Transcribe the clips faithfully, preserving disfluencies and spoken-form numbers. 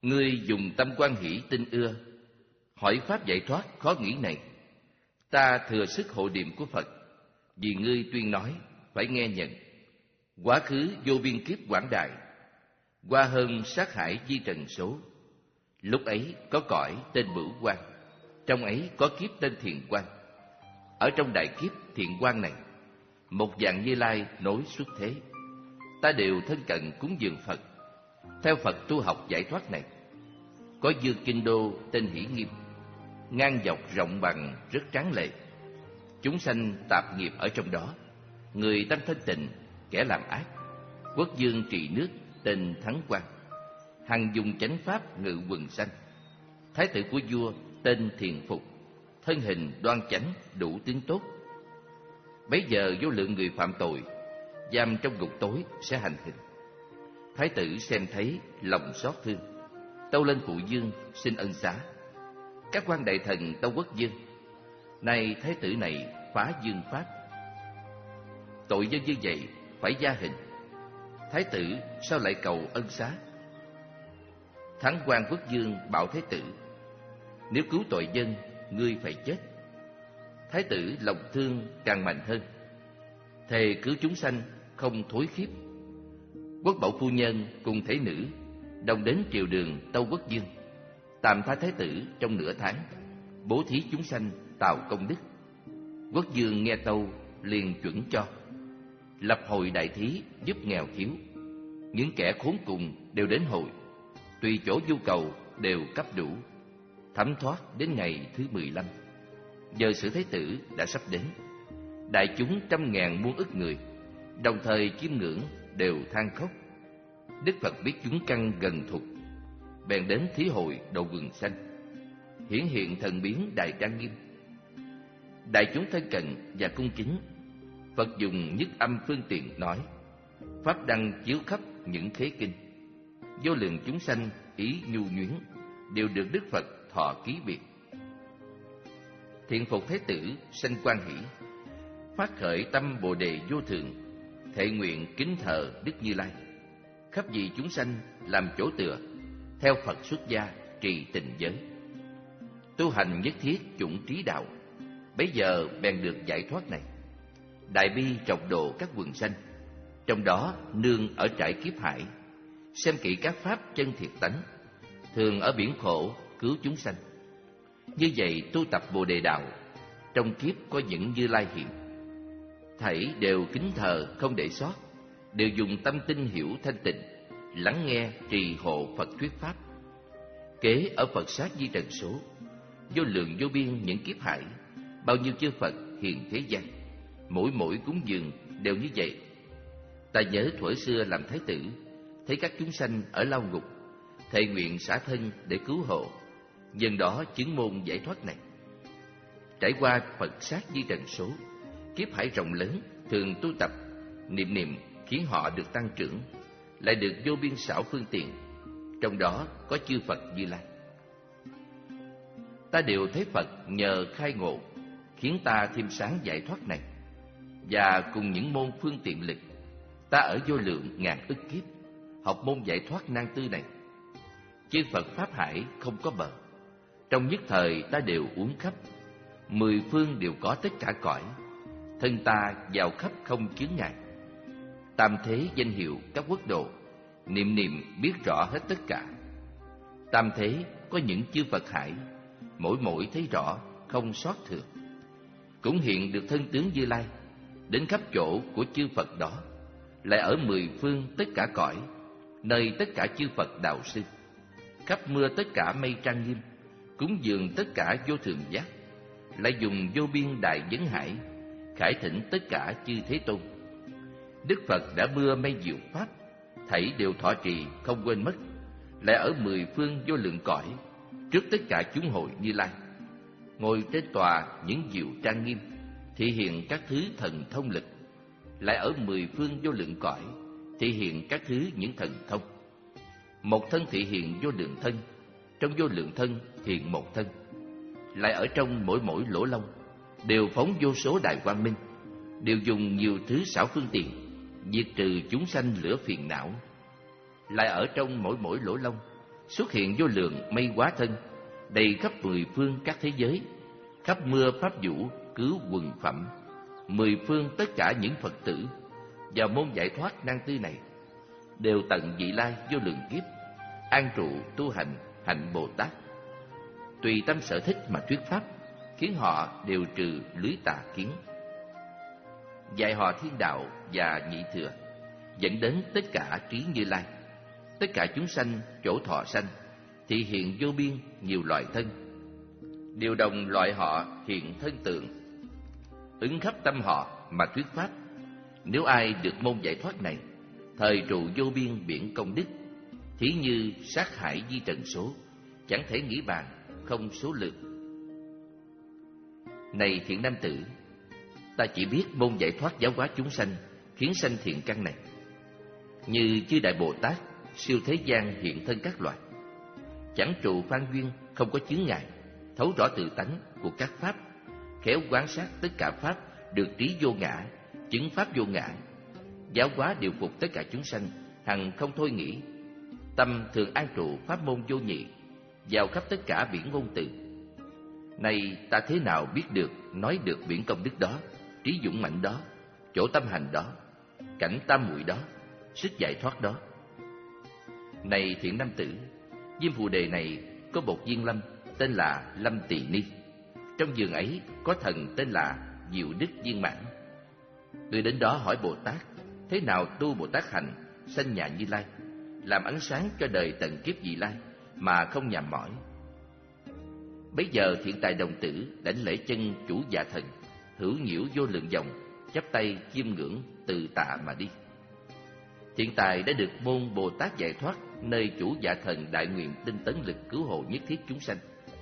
Ngươi dùng tâm quan hỷ tin ưa, hỏi pháp giải thoát khó nghĩ này. Ta thừa sức hộ niệm của Phật, vì ngươi tuyên nói, phải nghe nhận. Quá khứ vô biên kiếp quảng đại, qua hơn sát hải di trần số. Lúc ấy có cõi tên Bửu Quang, trong ấy có kiếp tên Thiền Quang. Ở trong đại kiếp Thiền Quang này, một dạng Như Lai nối xuất thế. Ta đều thân cận cúng dường Phật, theo Phật tu học giải thoát này. Có dư kinh đô tên Hỷ Nghiêm, ngang dọc rộng bằng rất tráng lệ. Chúng sanh tạp nghiệp ở trong đó, người tâm thanh tịnh, kẻ làm ác. Quốc dương trị nước tên Thắng Quang, hằng dùng chánh pháp ngự quần sanh. Thái tử của vua tên Thiền Phục, thân hình đoan chánh đủ tướng tốt. Bấy giờ vô lượng người phạm tội, giam trong ngục tối sẽ hành hình. Thái tử xem thấy lòng xót thương, tâu lên phụ dương xin ân xá. Các quan đại thần tâu quốc dương, nay thái tử này phá dương pháp, tội nhân như vậy phải gia hình. Thái tử sao lại cầu ân xá? Thắng quan quốc dương bảo thái tử, nếu cứu tội nhân, ngươi phải chết. Thái tử lòng thương càng mạnh hơn, thề cứu chúng sanh không thối khiếp. Quốc bảo phu nhân cùng thế nữ đồng đến triều đường tâu quốc dương, tạm tha thái tử trong nửa tháng, bố thí chúng sanh tạo công đức. Quốc dương nghe tâu liền chuẩn cho, lập hội đại thí giúp nghèo thiếu. Những kẻ khốn cùng đều đến hội, tùy chỗ nhu cầu đều cấp đủ. Thấm thoát đến ngày thứ mười lăm, giờ sử thái tử đã sắp đến. Đại chúng trăm ngàn muôn ức người đồng thời chiêm ngưỡng, đều than khóc. Đức Phật biết chúng căn gần thục, bèn đến thí hội độ quần sanh, hiển hiện thần biến đại trang nghiêm. Đại chúng thân cận và cung kính, Phật dùng nhất âm phương tiện nói, pháp đăng chiếu khắp những khế kinh. Vô lượng chúng sanh ý nhu nhuyến, đều được Đức Phật thọ ký biệt. Thiện Phục Thái tử sanh quan hỷ, phát khởi tâm bồ đề vô thượng, thệ nguyện kính thờ Đức Như Lai, khắp vì chúng sanh làm chỗ tựa, theo Phật xuất gia trì tịnh giới. Tu hành nhất thiết chủng trí đạo, bấy giờ bèn được giải thoát này. Đại bi trọng độ các quần sanh, trong đó nương ở trại kiếp hải, xem kỹ các pháp chân thiệt tánh, thường ở biển khổ cứu chúng sanh. Như vậy tu tập bồ đề đạo, trong kiếp có những Như Lai hiện, thảy đều kính thờ không để sót, đều dùng tâm tin hiểu thanh tịnh, lắng nghe trì hộ Phật thuyết pháp. Kế ở Phật sát di trần số, vô lượng vô biên những kiếp hải, bao nhiêu chư Phật hiện thế gian, mỗi mỗi cúng dường đều như vậy. Ta nhớ thuở xưa làm thái tử, thấy các chúng sanh ở lao ngục, thệ nguyện xả thân để cứu hộ, nhân đó chứng môn giải thoát này. Trải qua Phật sát di trần số, kiếp hải rộng lớn, thường tu tập niệm niệm khiến họ được tăng trưởng, lại được vô biên xảo phương tiện, trong đó có chư Phật Như Lai. Ta đều thấy Phật nhờ khai ngộ khiến ta thêm sáng giải thoát này, và cùng những môn phương tiện lực, ta ở vô lượng ngàn ức kiếp học môn giải thoát nan tư này. Chư Phật pháp hải không có bờ, trong nhất thời ta đều uống khắp, mười phương đều có tất cả cõi, thân ta vào khắp không chướng ngại. Tam thế danh hiệu các quốc độ, niệm niệm biết rõ hết tất cả. Tam thế có những chư Phật hải, mỗi mỗi thấy rõ không sót thừa. Cũng hiện được thân tướng Như Lai, đến khắp chỗ của chư Phật đó, lại ở mười phương tất cả cõi, nơi tất cả chư Phật đạo sư, khắp mưa tất cả mây trang nghiêm, cúng dường tất cả vô thường giác, lại dùng vô biên đại vấn hải, khải thỉnh tất cả chư Thế Tôn. Đức Phật đã mưa mây diệu pháp, thảy đều thọ trì không quên mất, lại ở mười phương vô lượng cõi, trước tất cả chúng hội Như Lai, ngồi trên tòa những diệu trang nghiêm, thị hiện các thứ thần thông lực, lại ở mười phương vô lượng cõi, thị hiện các thứ những thần thông. Một thân thị hiện vô lượng thân, trong vô lượng thân hiện một thân, lại ở trong mỗi mỗi lỗ lông đều phóng vô số đại quang minh, đều dùng nhiều thứ xảo phương tiện diệt trừ chúng sanh lửa phiền não. Lại ở trong mỗi mỗi lỗ lông xuất hiện vô lượng mây hóa thân, đầy khắp mười phương các thế giới, khắp mưa pháp vũ cứu quần phẩm, mười phương tất cả những Phật tử vào môn giải thoát nan tư này đều tận vị lai vô lượng kiếp an trụ tu hành hạnh Bồ Tát, tùy tâm sở thích mà thuyết pháp, khiến họ đều trừ lưới tà kiến, dạy họ thiên đạo và nhị thừa, dẫn đến tất cả trí Như Lai, tất cả chúng sanh chỗ thọ sanh, thị hiện vô biên nhiều loại thân, điều đồng loại họ hiện thân tượng, ứng khắp tâm họ mà thuyết pháp. Nếu ai được môn giải thoát này, thời trụ vô biên biển công đức, thí như sát hải di trần số, chẳng thể nghĩ bàn, không số lược. Này thiện nam tử, ta chỉ biết môn giải thoát giáo hóa chúng sanh, khiến sanh thiện căn này, như chư Đại Bồ Tát siêu thế gian hiện thân các loại, chẳng trụ phan duyên, không có chướng ngại, thấu rõ tự tánh của các pháp, khéo quan sát tất cả pháp, được trí vô ngã, chứng pháp vô ngã, giáo hóa điều phục tất cả chúng sanh, hằng không thôi nghĩ. Tâm thường an trụ pháp môn vô nhị, vào khắp tất cả biển ngôn từ. Này ta thế nào biết được, nói được biển công đức đó, trí dũng mạnh đó, chỗ tâm hành đó, cảnh tam muội đó, sức giải thoát đó. Này thiện nam tử, Diêm Phù Đề này có một viên lâm tên là Lâm Tỳ Ni. Trong vườn ấy có thần tên là Diệu Đức Viên Mãn. Người đến đó hỏi Bồ Tát, thế nào tu Bồ Tát hành, sanh nhà Như Lai, làm ánh sáng cho đời tận kiếp vị lai, mà không nhàm mỏi. Bấy giờ thiện tài đồng tử đảnh lễ chân chủ dạ thần, hữu nhiễu vô lượng dòng, chắp tay chiêm ngưỡng từ tạ mà đi. Thiện tài đã được môn Bồ Tát giải thoát, nơi chủ dạ thần đại nguyện tinh tấn lực cứu hộ nhất thiết chúng sanh.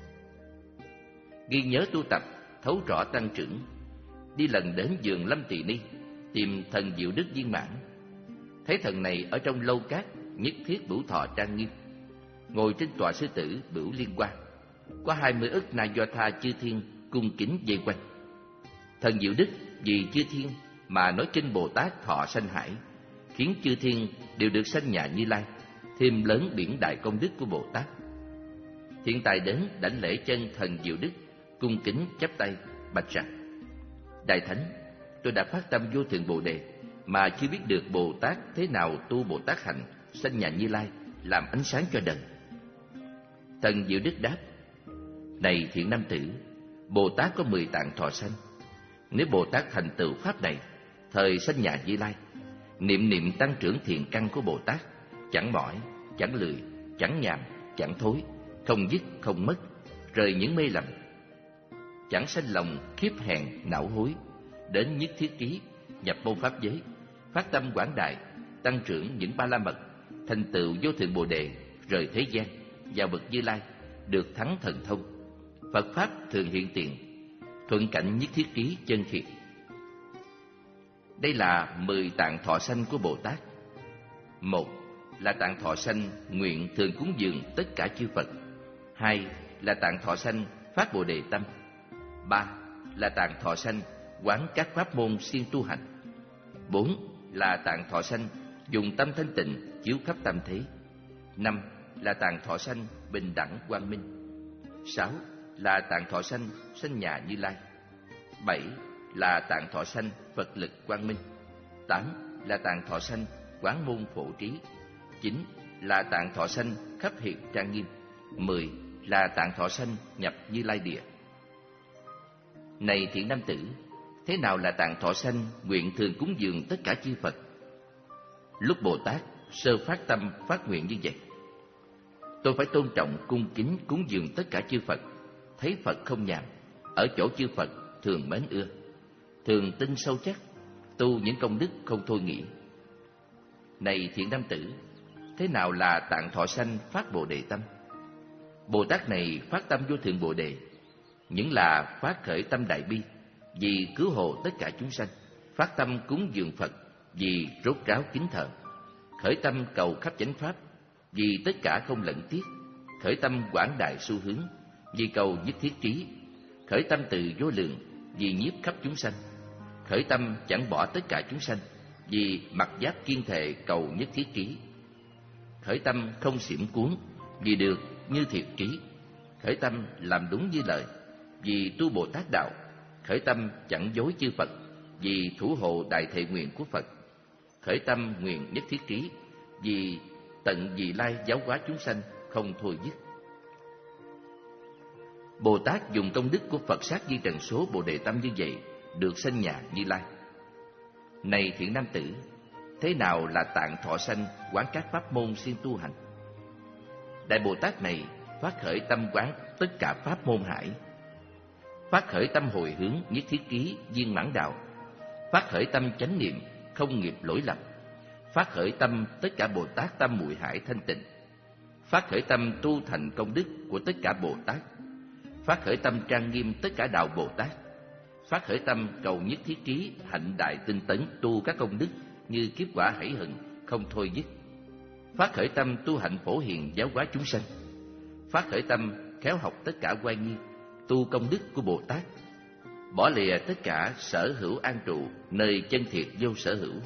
Ghi nhớ tu tập, thấu rõ tăng trưởng, đi lần đến vườn Lâm Tỳ Ni, tìm thần Diệu Đức Viên Mãn. Thấy thần này ở trong lâu cát, nhất thiết bửu thọ trang nghiêm, ngồi trên tọa sư tử bửu liên quan, có hai mươi ức na do tha chư thiên cung kính vây quanh. Thần Diệu Đức vì chư thiên mà nói kinh Bồ Tát thọ sanh hải, khiến chư thiên đều được sanh nhà Như Lai, thêm lớn biển đại công đức của Bồ Tát. Thiện tài đến đảnh lễ chân thần Diệu Đức, cung kính chắp tay bạch rằng: Đại Thánh, tôi đã phát tâm vô thượng Bồ Đề, mà chưa biết được Bồ Tát thế nào tu Bồ Tát hạnh, sanh nhà Như Lai, làm ánh sáng cho đời. Thần Diệu Đức đáp: Này thiện nam tử, Bồ Tát có mười tạng thọ sanh. Nếu Bồ Tát thành tựu pháp này, thời sanh nhà Như Lai, niệm niệm tăng trưởng thiện căn của Bồ Tát, chẳng mỏi, chẳng lười, chẳng nhàm, chẳng thối, không dứt, không mất, rời những mê lầm, chẳng sanh lòng khiếp hèn não hối, đến nhất thiết trí, nhập môn pháp giới, phát tâm quảng đại, tăng trưởng những ba la mật, thành tựu vô thượng Bồ Đề, rời thế gian, vào bậc Như Lai, được thắng thần thông, Phật pháp thường hiện tiền, thuận cảnh nhất thiết trí chân thiệt. Đây là mười tạng thọ sanh của Bồ Tát. Một là tạng thọ sanh nguyện thường cúng dường tất cả chư Phật. Hai là tạng thọ sanh phát Bồ Đề tâm. Ba là tạng thọ sanh quán các pháp môn siêng tu hành. Bốn là tạng thọ sanh dùng tâm thanh tịnh chiếu khắp tam thế. Năm là tạng thọ sanh bình đẳng quang minh. Sáu là tạng thọ sanh sanh nhà Như Lai. Bảy là tạng thọ sanh Phật lực quang minh. Tám là tạng thọ sanh quán môn phổ trí. Chín là tạng thọ sanh khắp hiện trang nghiêm. Mười là tạng thọ sanh nhập Như Lai địa. Này thiện nam tử, thế nào là tạng thọ sanh nguyện thường cúng dường tất cả chư Phật? Lúc Bồ Tát sơ phát tâm phát nguyện như vậy: Tôi phải tôn trọng cung kính cúng dường tất cả chư Phật, thấy Phật không nhàm, ở chỗ chư Phật thường mến ưa, thường tin sâu chắc, tu những công đức không thôi nghĩ. Này thiện nam tử, thế nào là tạng thọ sanh phát Bồ Đề tâm? Bồ Tát này phát tâm vô thượng Bồ Đề, những là phát khởi tâm đại bi vì cứu hộ tất cả chúng sanh, phát tâm cúng dường Phật vì rốt ráo kính thờ, khởi tâm cầu khắp chánh pháp vì tất cả không lẫn tiếc, khởi tâm quảng đại xu hướng vì cầu nhất thiết trí, khởi tâm từ vô lượng vì nhiếp khắp chúng sanh, khởi tâm chẳng bỏ tất cả chúng sanh vì mặc giáp kiên thệ cầu nhất thiết trí, khởi tâm không xiểm cuốn vì được như thiệt trí, khởi tâm làm đúng như lời, vì tu Bồ Tát đạo, khởi tâm chẳng dối chư Phật, vì thủ hộ đại thệ nguyện của Phật, khởi tâm nguyện nhất thiết trí, vì tận vị lai giáo hóa chúng sanh không thôi dứt. Bồ Tát dùng công đức của Phật sát di trần số Bồ Đề Tâm như vậy, được sanh nhà Như Lai. Này thiện nam tử, thế nào là tạng thọ sanh quán các pháp môn siêng tu hành? Đại Bồ Tát này phát khởi tâm quán tất cả pháp môn hải, phát khởi tâm hồi hướng nhất thiết ký viên mãn đạo, phát khởi tâm chánh niệm không nghiệp lỗi lầm, phát khởi tâm tất cả Bồ Tát tâm muội hải thanh tịnh, phát khởi tâm tu thành công đức của tất cả Bồ Tát, phát khởi tâm trang nghiêm tất cả đạo Bồ Tát, phát khởi tâm cầu nhất thiết trí hạnh đại tinh tấn tu các công đức như kiếp quả hải hừng không thôi dứt, phát khởi tâm tu hạnh phổ hiền giáo hóa chúng sanh, phát khởi tâm khéo học tất cả oai nghi tu công đức của Bồ Tát, bỏ lìa tất cả sở hữu an trụ nơi chân thiệt vô sở hữu.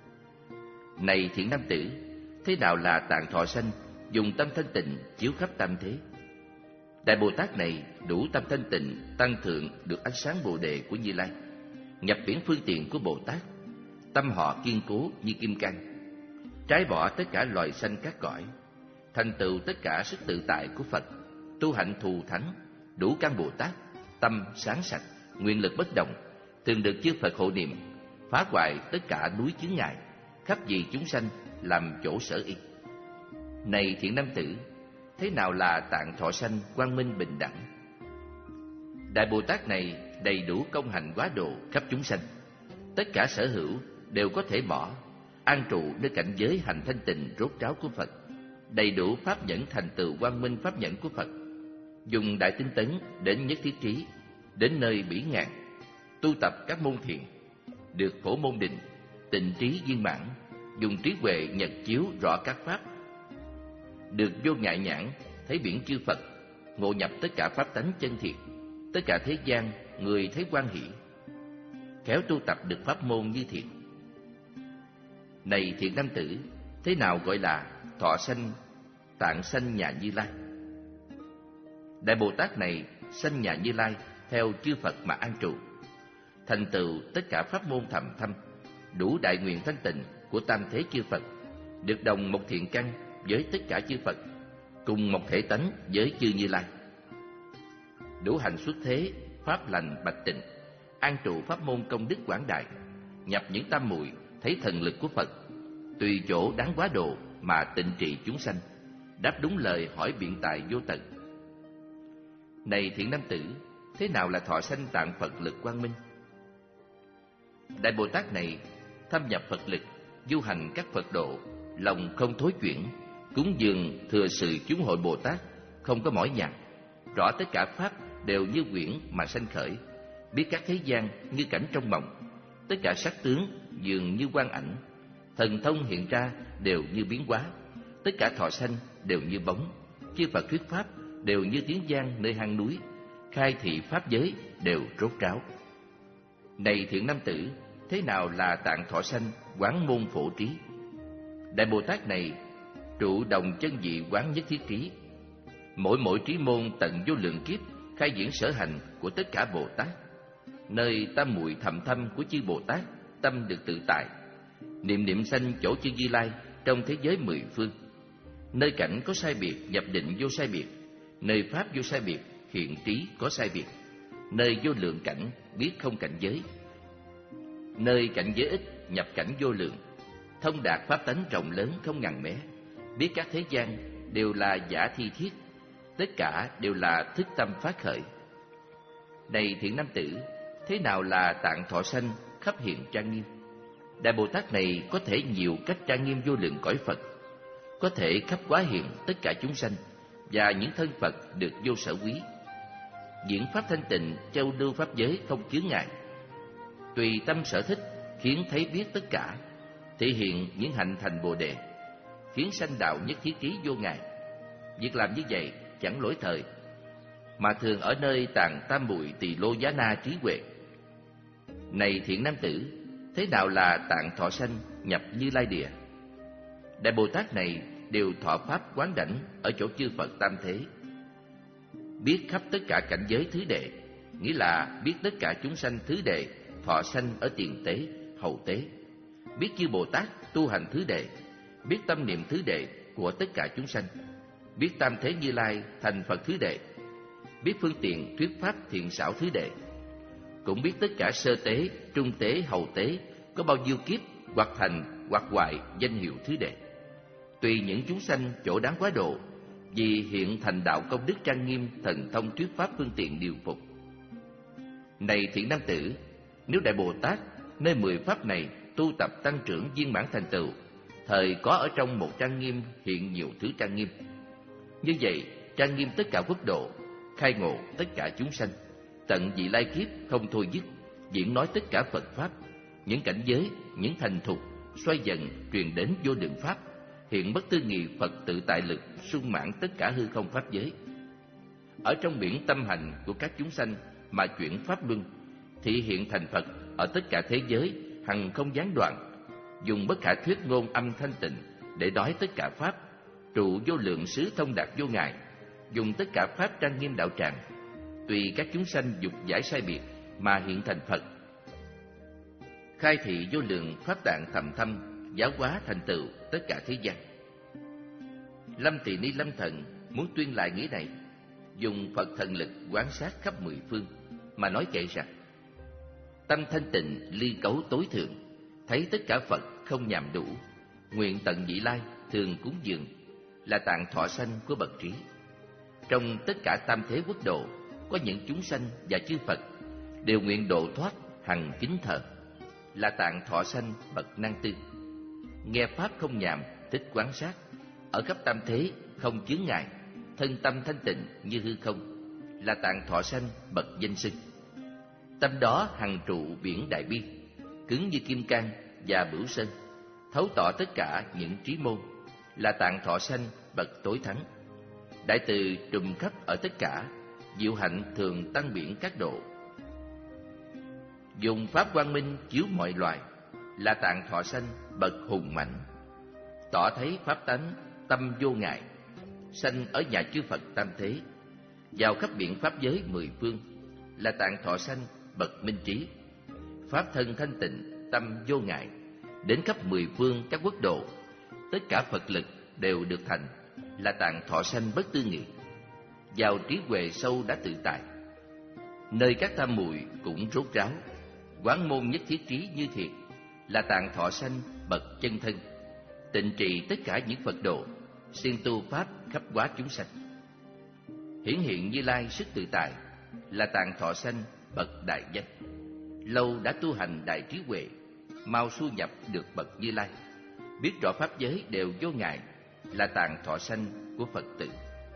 Này thiện nam tử, thế nào là tạng thọ sanh dùng tâm thanh tịnh chiếu khắp tam thế? Đại Bồ Tát này đủ tâm thanh tịnh tăng thượng được ánh sáng Bồ đề của Như Lai, nhập biển phương tiện của Bồ Tát, tâm họ kiên cố như kim cang, trái bỏ tất cả loài sanh các cõi, thành tựu tất cả sức tự tại của Phật, tu hạnh thù thắng, đủ căn Bồ Tát, tâm sáng sạch, nguyện lực bất động, thường được chư Phật hộ niệm, phá hoại tất cả núi chướng ngại, khắp vì chúng sanh làm chỗ sở y. Này thiện nam tử, thế nào là tạng thọ sanh quang minh bình đẳng? Đại Bồ Tát này đầy đủ công hành hóa độ khắp chúng sanh, tất cả sở hữu đều có thể bỏ, an trụ nơi cảnh giới hành thanh tịnh rốt ráo của Phật, đầy đủ pháp nhẫn thành tựu quang minh pháp nhẫn của Phật, dùng đại tinh tấn đến nhất thiết trí, đến nơi bỉ ngạn, tu tập các môn thiện, được phổ môn định, tịnh trí viên mãn, dùng trí huệ nhật chiếu rõ các pháp, được vô ngại nhãn thấy biển chư Phật, ngộ nhập tất cả pháp tánh chân thiệt, tất cả thế gian người thấy hoan hỷ, khéo tu tập được pháp môn như thiện. Này thiện nam tử, thế nào gọi là thọ sanh tạng sanh nhà Như Lai? Đại Bồ Tát này sanh nhà Như Lai theo chư Phật mà an trụ, thành tựu tất cả pháp môn thầm thâm, đủ đại nguyện thanh tịnh của tam thế chư Phật, được đồng một thiện căn với tất cả chư Phật, cùng một thể tánh với chư Như Lai, đủ hành xuất thế pháp lành bạch tịnh, an trụ pháp môn công đức quảng đại, nhập những tam muội thấy thần lực của Phật, tùy chỗ đáng quá độ mà tịnh trị chúng sanh, đáp đúng lời hỏi biện tài vô tận. Này thiện nam tử, thế nào là thọ sanh tạng Phật lực quang minh? Đại Bồ Tát này thâm nhập Phật lực, du hành các Phật độ, lòng không thối chuyển, cúng dường thừa sự chúng hội Bồ Tát, không có mỏi nhằn, rõ tất cả pháp đều như quyển mà sanh khởi, biết các thế gian như cảnh trong mộng, tất cả sắc tướng dường như quang ảnh, thần thông hiện ra đều như biến hóa, tất cả thọ sanh đều như bóng, chư Phật thuyết pháp đều như tiếng vang nơi hang núi, khai thị pháp giới đều rốt ráo. Này thiện nam tử, thế nào là tạng thọ sanh quán môn phổ trí? Đại Bồ Tát này trụ đồng chân vị quán nhất thiết trí, mỗi mỗi trí môn tận vô lượng kiếp khai diễn sở hành của tất cả Bồ Tát, nơi tam muội thầm thâm của chư Bồ Tát tâm được tự tại, niệm niệm sanh chỗ chư Như Lai trong thế giới mười phương, nơi cảnh có sai biệt nhập định vô sai biệt, nơi pháp vô sai biệt hiện trí có sai biệt, nơi vô lượng cảnh biết không cảnh giới, nơi cảnh giới ít nhập cảnh vô lượng, thông đạt pháp tánh rộng lớn không ngần mé, biết các thế gian đều là giả thi thiết, tất cả đều là thức tâm phát khởi. Này thiện nam tử, thế nào là tạng thọ sanh khắp hiện trang nghiêm? Đại Bồ Tát này có thể nhiều cách trang nghiêm vô lượng cõi Phật, có thể khắp quá hiện tất cả chúng sanh và những thân Phật được vô sở quý, diễn pháp thanh tịnh châu lưu pháp giới không chướng ngại, tùy tâm sở thích khiến thấy biết tất cả, thể hiện những hạnh thành Bồ đề, khiến sanh đạo nhất thiết trí vô ngại. Việc làm như vậy chẳng lỗi thời, mà thường ở nơi tàng tam muội tỳ lô giá na trí huệ. Này thiện nam tử, thế nào là tạng thọ sanh nhập Như Lai địa? Đại Bồ Tát này đều thọ pháp quán đảnh ở chỗ chư Phật tam thế. Biết khắp tất cả cảnh giới thứ đệ, nghĩa là biết tất cả chúng sanh thứ đệ thọ sanh ở tiền tế, hậu tế. Biết chư Bồ Tát tu hành thứ đệ, biết tâm niệm thứ đệ của tất cả chúng sanh, biết tam thế Như Lai thành Phật thứ đệ, biết phương tiện thuyết pháp thiện xảo thứ đệ, cũng biết tất cả sơ tế, trung tế, hậu tế có bao nhiêu kiếp hoặc thành hoặc hoại danh hiệu thứ đệ. Tùy những chúng sanh chỗ đáng quá độ, vì hiện thành đạo công đức trang nghiêm, thần thông thuyết pháp phương tiện điều phục. Này thiện nam tử, nếu Đại Bồ Tát nơi mười pháp này tu tập tăng trưởng viên mãn thành tựu, thời có ở trong một trang nghiêm hiện nhiều thứ trang nghiêm. Như vậy, trang nghiêm tất cả quốc độ, khai ngộ tất cả chúng sanh, tận vị lai kiếp không thôi dứt, diễn nói tất cả Phật pháp, những cảnh giới, những thành thục, xoay dần truyền đến vô lượng pháp, hiện bất tư nghị Phật tự tại lực sung mãn tất cả hư không pháp giới. Ở trong biển tâm hành của các chúng sanh mà chuyển pháp luân, thị hiện thành Phật ở tất cả thế giới, hằng không gián đoạn, dùng bất khả thuyết ngôn âm thanh tịnh để nói tất cả pháp, trụ vô lượng xứ thông đạt vô ngại, dùng tất cả pháp trang nghiêm đạo tràng, tùy các chúng sanh dục giải sai biệt mà hiện thành Phật, khai thị vô lượng pháp tạng thầm thâm, giáo hóa thành tựu tất cả thế gian. Lâm Tỳ Ni Lâm Thần muốn tuyên lại nghĩa này, dùng Phật thần lực quán sát khắp mười phương mà nói kệ rằng: tâm thanh tịnh ly cấu tối thượng, thấy tất cả Phật không nhàm đủ, nguyện tận vị lai thường cúng dường, là tạng thọ sanh của bậc trí. Trong tất cả tam thế quốc độ, có những chúng sanh và chư Phật đều nguyện độ thoát hằng kính thờ, là tạng thọ sanh bậc năng tư. Nghe pháp không nhàm, thích quán sát, ở khắp tam thế không chướng ngại, thân tâm thanh tịnh như hư không, là tạng thọ sanh bậc danh xưng. Tâm đó hằng trụ biển đại bi, cứng như kim cang và bửu sơn, thấu tỏ tất cả những trí môn, là tạng thọ sanh bậc tối thắng. Đại từ trùm khắp ở tất cả, diệu hạnh thường tăng biển các độ. Dùng pháp quang minh chiếu mọi loài, là tạng thọ sanh bậc hùng mạnh. Tỏ thấy pháp tánh tâm vô ngại, sanh ở nhà chư Phật tam thế, vào khắp biển pháp giới mười phương, là tạng thọ sanh bậc minh trí. Pháp thân thanh tịnh tâm vô ngại, đến khắp mười phương các quốc độ, tất cả Phật lực đều được thành, là tạng thọ sanh bất tư nghị. Vào trí huệ sâu đã tự tại, nơi các tham muội cũng rốt ráo, quán môn nhất thiết trí như thiệt, là tạng thọ sanh bậc chân thân. Tịnh trì tất cả những Phật độ, siêng tu pháp khắp hóa chúng sanh. Hiển hiện Như Lai sức tự tại, là tạng thọ sanh bậc đại danh. Lâu đã tu hành đại trí huệ, mau su nhập được bậc Như Lai. Biết rõ pháp giới đều vô ngại, là tạng thọ sanh của Phật tử.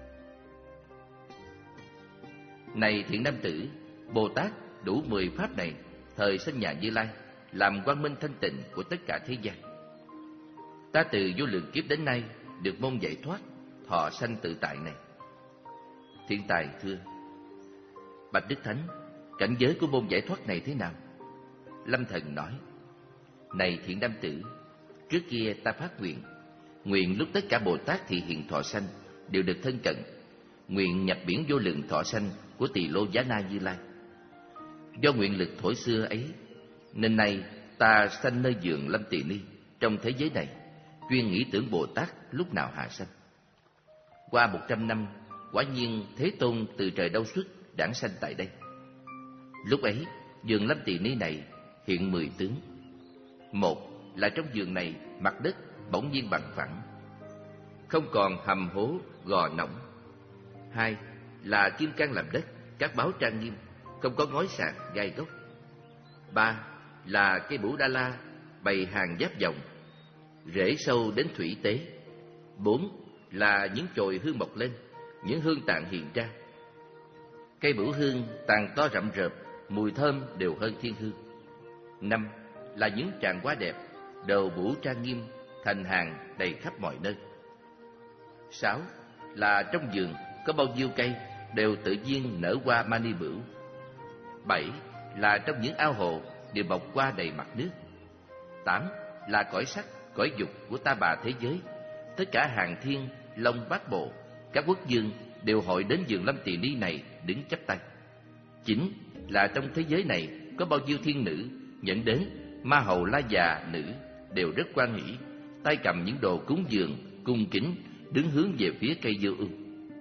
Này thiện nam tử, Bồ Tát đủ mười pháp này, thời sanh nhà Như Lai, làm quang minh thanh tịnh của tất cả thế gian. Ta từ vô lượng kiếp đến nay được môn giải thoát, thọ sanh tự tại này. Thiện tài thưa: bạch Đức Thánh, cảnh giới của môn giải thoát này thế nào? Lâm Thần nói: này thiện nam tử, trước kia ta phát nguyện, nguyện lúc tất cả Bồ Tát thị hiện thọ sanh đều được thân cận, nguyện nhập biển vô lượng thọ sanh của Tỳ Lô Giá Na Như Lai. Do nguyện lực thổi xưa ấy, nên nay ta sanh nơi giường Lâm Tỳ Ni trong thế giới này, chuyên nghĩ tưởng Bồ Tát lúc nào hạ sanh. Qua một trăm năm, quả nhiên Thế Tôn từ trời đâu xuất đản sanh tại đây. Lúc ấy, giường Lâm Tỳ Ni này hiện mười tướng. Một là trong giường này mặt đất bỗng nhiên bằng phẳng, không còn hầm hố gò nỏng. Hai là kim cang làm đất, các báo trang nghiêm, không có ngói sạc gai góc. Ba là cây bửu đa la bày hàng giáp vòng, rễ sâu đến thủy tế. Bốn là những chồi hương mọc lên, những hương tạng hiện ra. Cây bửu hương tàn to rậm rợp, mùi thơm đều hơn thiên hương. Năm là những tràng hoa đẹp, đầu bửu trang nghiêm, thành hàng đầy khắp mọi nơi. Sáu là trong vườn có bao nhiêu cây đều tự nhiên nở hoa mani bửu. Bảy là trong những ao hồ đều bọc hoa đầy mặt nước. Tám là cõi sắc, cõi dục của ta bà thế giới, tất cả hàng thiên, long bát bộ, các quốc dương đều hội đến giường Lâm Tỳ Ni này đứng chắp tay. Chính là trong thế giới này có bao nhiêu thiên nữ nhận đến Ma Hầu La già nữ đều rất quan hỷ, tay cầm những đồ cúng dường, cung kính đứng hướng về phía cây Vô Ưu.